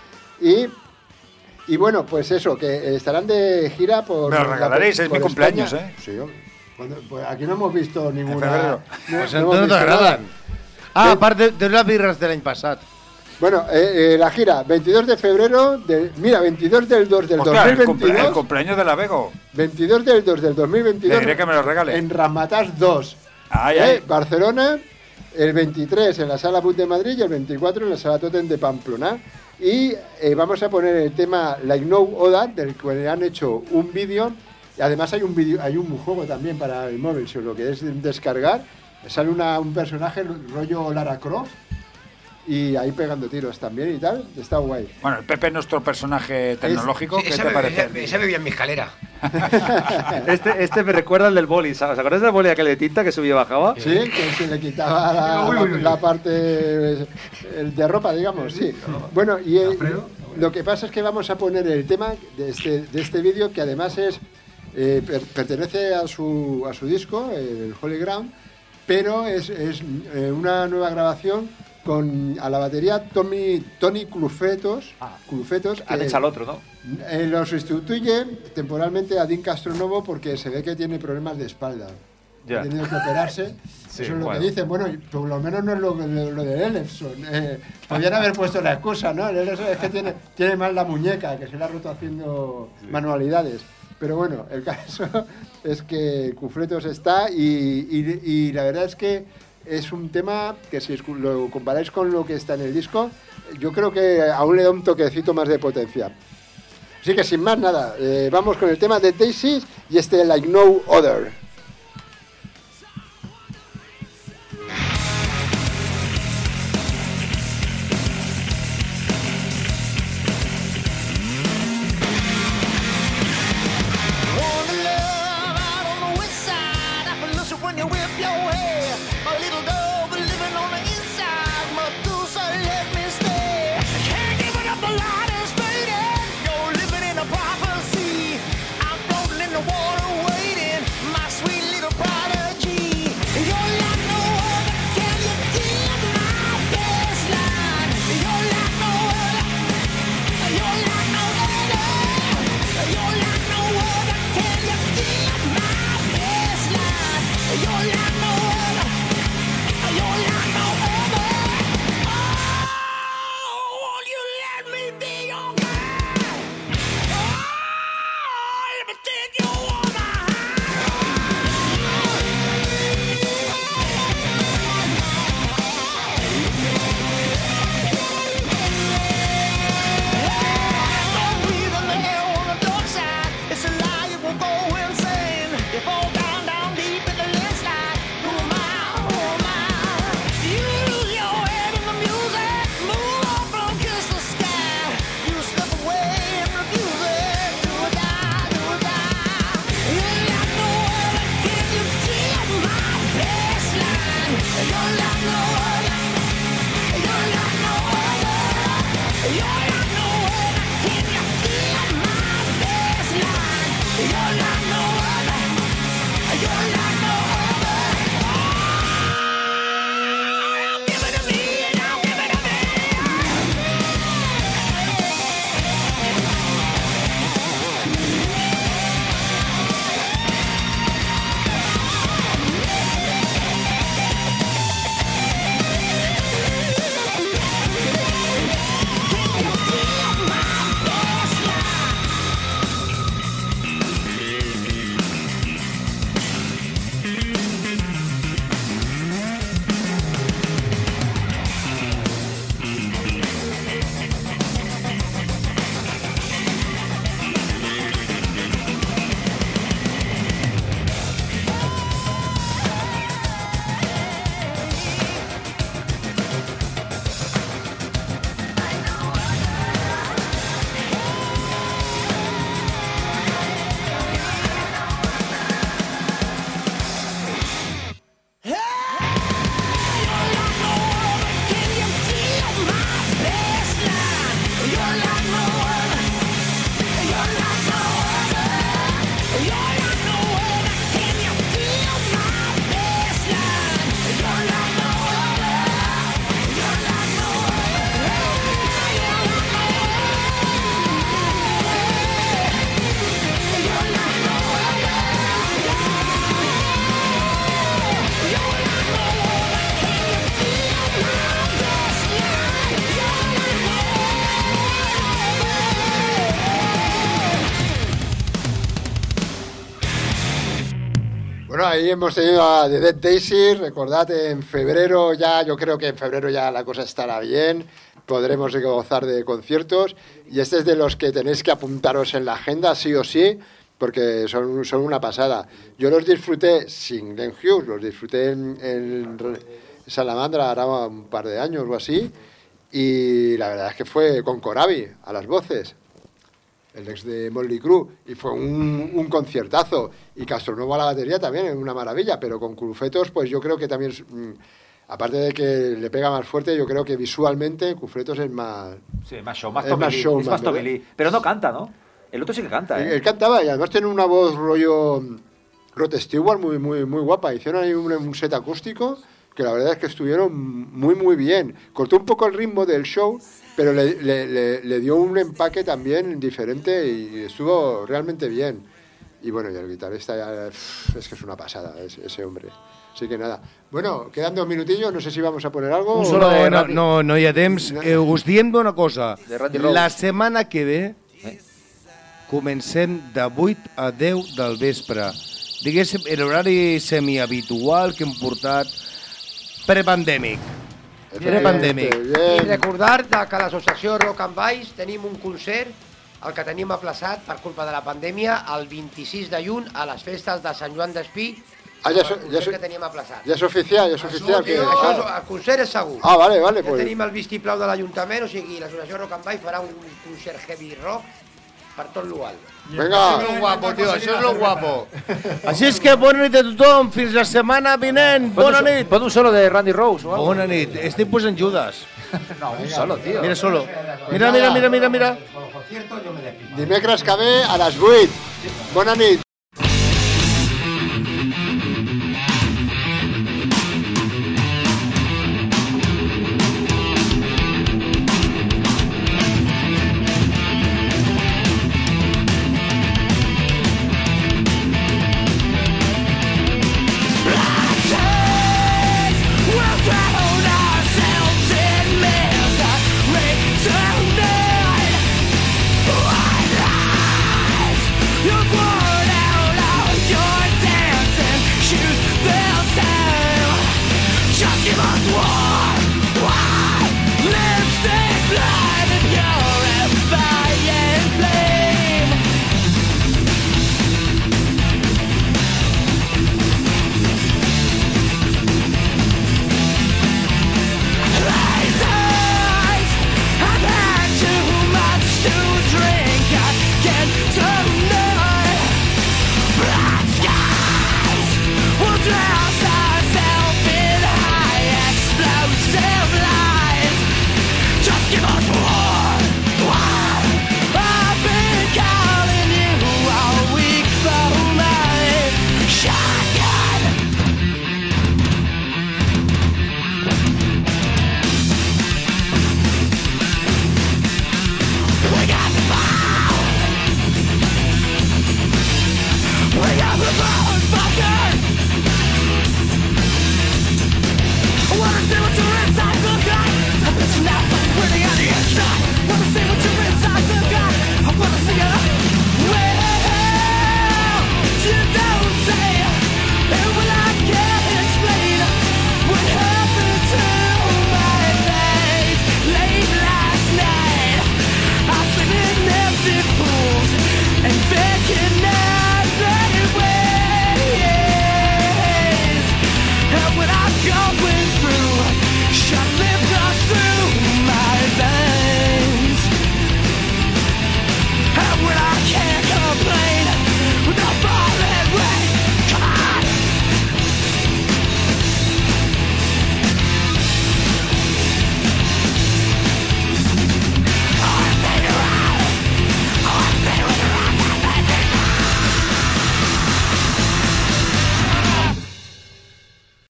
Y bueno, pues eso, que estarán de gira por. Me lo regalaréis, es por mi cumpleaños, España. ¿eh? Sí, hombre. Pues aquí no hemos visto ninguna. febrero. Pues hemos entonces no visto t'agraden. nada. Ah, a part de les birres de l'any passat. Bueno, la gira, 22 de febrero, 22 del 2 del Hostia, el 2022. cumpleaños de la Vego. 22 del 2 del 2022. Le diré que me lo regale. En Ramatàs 2. Ay, ay. Barcelona, el 23 en la Sala Put de Madrid y el 24 en la Sala Totem de Pamplona. Y vamos a poner el tema Like No Other, del que le han hecho un vídeo. Y además hay un vídeo, hay un juego también para el móvil, si os lo queréis descargar. Sale un personaje rollo Lara Croft. Y ahí pegando tiros también y tal. Está guay. Bueno, el Pepe es nuestro personaje tecnológico. Sí, ¿Qué ese te parece? ese vivía en mi escalera. Este me recuerda al del boli, ¿sabes? ¿Os acordáis del boli aquel de tinta que subía y bajaba? Sí, que se le quitaba la parte de ropa, digamos, sí. Bueno, y lo que pasa es que vamos a poner el tema de este vídeo, que además es pertenece a su disco, el Holy Ground, pero es una nueva grabación con a la batería Tony Clufetos. Han hecho al otro, ¿no? Lo sustituye temporalmente a Dean Castronovo porque se ve que tiene problemas de espalda. Ya. Ha tenido que operarse. Sí, Eso es lo bueno. que dicen. Bueno, por lo menos no es lo de Ellefson. Podrían haber puesto la excusa, ¿no? El Ellefson es que tiene mal la muñeca, que se le ha roto haciendo manualidades. Pero bueno, el caso es que Cufretos está y la verdad es que es un tema que si lo comparáis con lo que está en el disco, yo creo que aún le da un toquecito más de potencia. Así que sin más nada, vamos con el tema de Daisies y este Like No Other. My sweet ahí hemos tenido a The Dead Daisy. Recordad, en febrero ya, yo creo que en febrero ya la cosa estará bien. Podremos gozar de conciertos. Y este es de los que tenéis que apuntaros en la agenda, sí o sí, porque son una pasada. Yo los disfruté sin Glenn Hughes, los disfruté en Salamandra hará un par de años o así. Y la verdad es que fue con Corabi a las voces, el ex de Motley Crue, y fue un conciertazo. Y Castronuevo a la batería también es una maravilla, pero con Cufetos pues yo creo que también, aparte de que le pega más fuerte, yo creo que visualmente Cufetos es más... Sí, más show, más Tommy Lee. Pero no canta, ¿no? El otro sí que canta, ¿eh? Él cantaba y además tiene una voz rollo Rod Stewart muy, muy, muy guapa. Hicieron ahí un set acústico que la verdad es que estuvieron muy, muy bien. Cortó un poco el ritmo del show, pero le dio un empaque también diferente y estuvo realmente bien. Y bueno, y el guitarrista ya, es que es una pasada ese hombre. Así que nada. Bueno, quedan 2 minutillos, no sé si vamos a poner algo. Un solo no hi ha temps. Us diem una cosa. La setmana que ve comencem de 8 a 10 del vespre. Diguéssim, l'horari semihabitual que hem portat prepandèmic. Prepandèmic. I recordar que a l'associació Rock and Baix tenim un concert, el que tenim aplaçat per culpa de la pandèmia, el 26 de juny a les festes de Sant Joan d'Espí. Que teníem aplaçat. Ja és oficial, ja és oficial. El concert és segur. Ah, vale, vale. Ja tenim el vistiplau de l'Ajuntament, o sigui, l'associació Rock and Baix farà un concert heavy rock per tot l'UAL. Vinga. Això és lo guapo, tio, això és lo guapo. Així és que bona nit a tothom, fins la setmana vinent. Bona nit. Pon un solo de Randy Rose o algo. Bona nit. Estic posant Judas. No, un solo, tío. Mira solo. Mira. Dimecres que ve a les 8. Bona nit.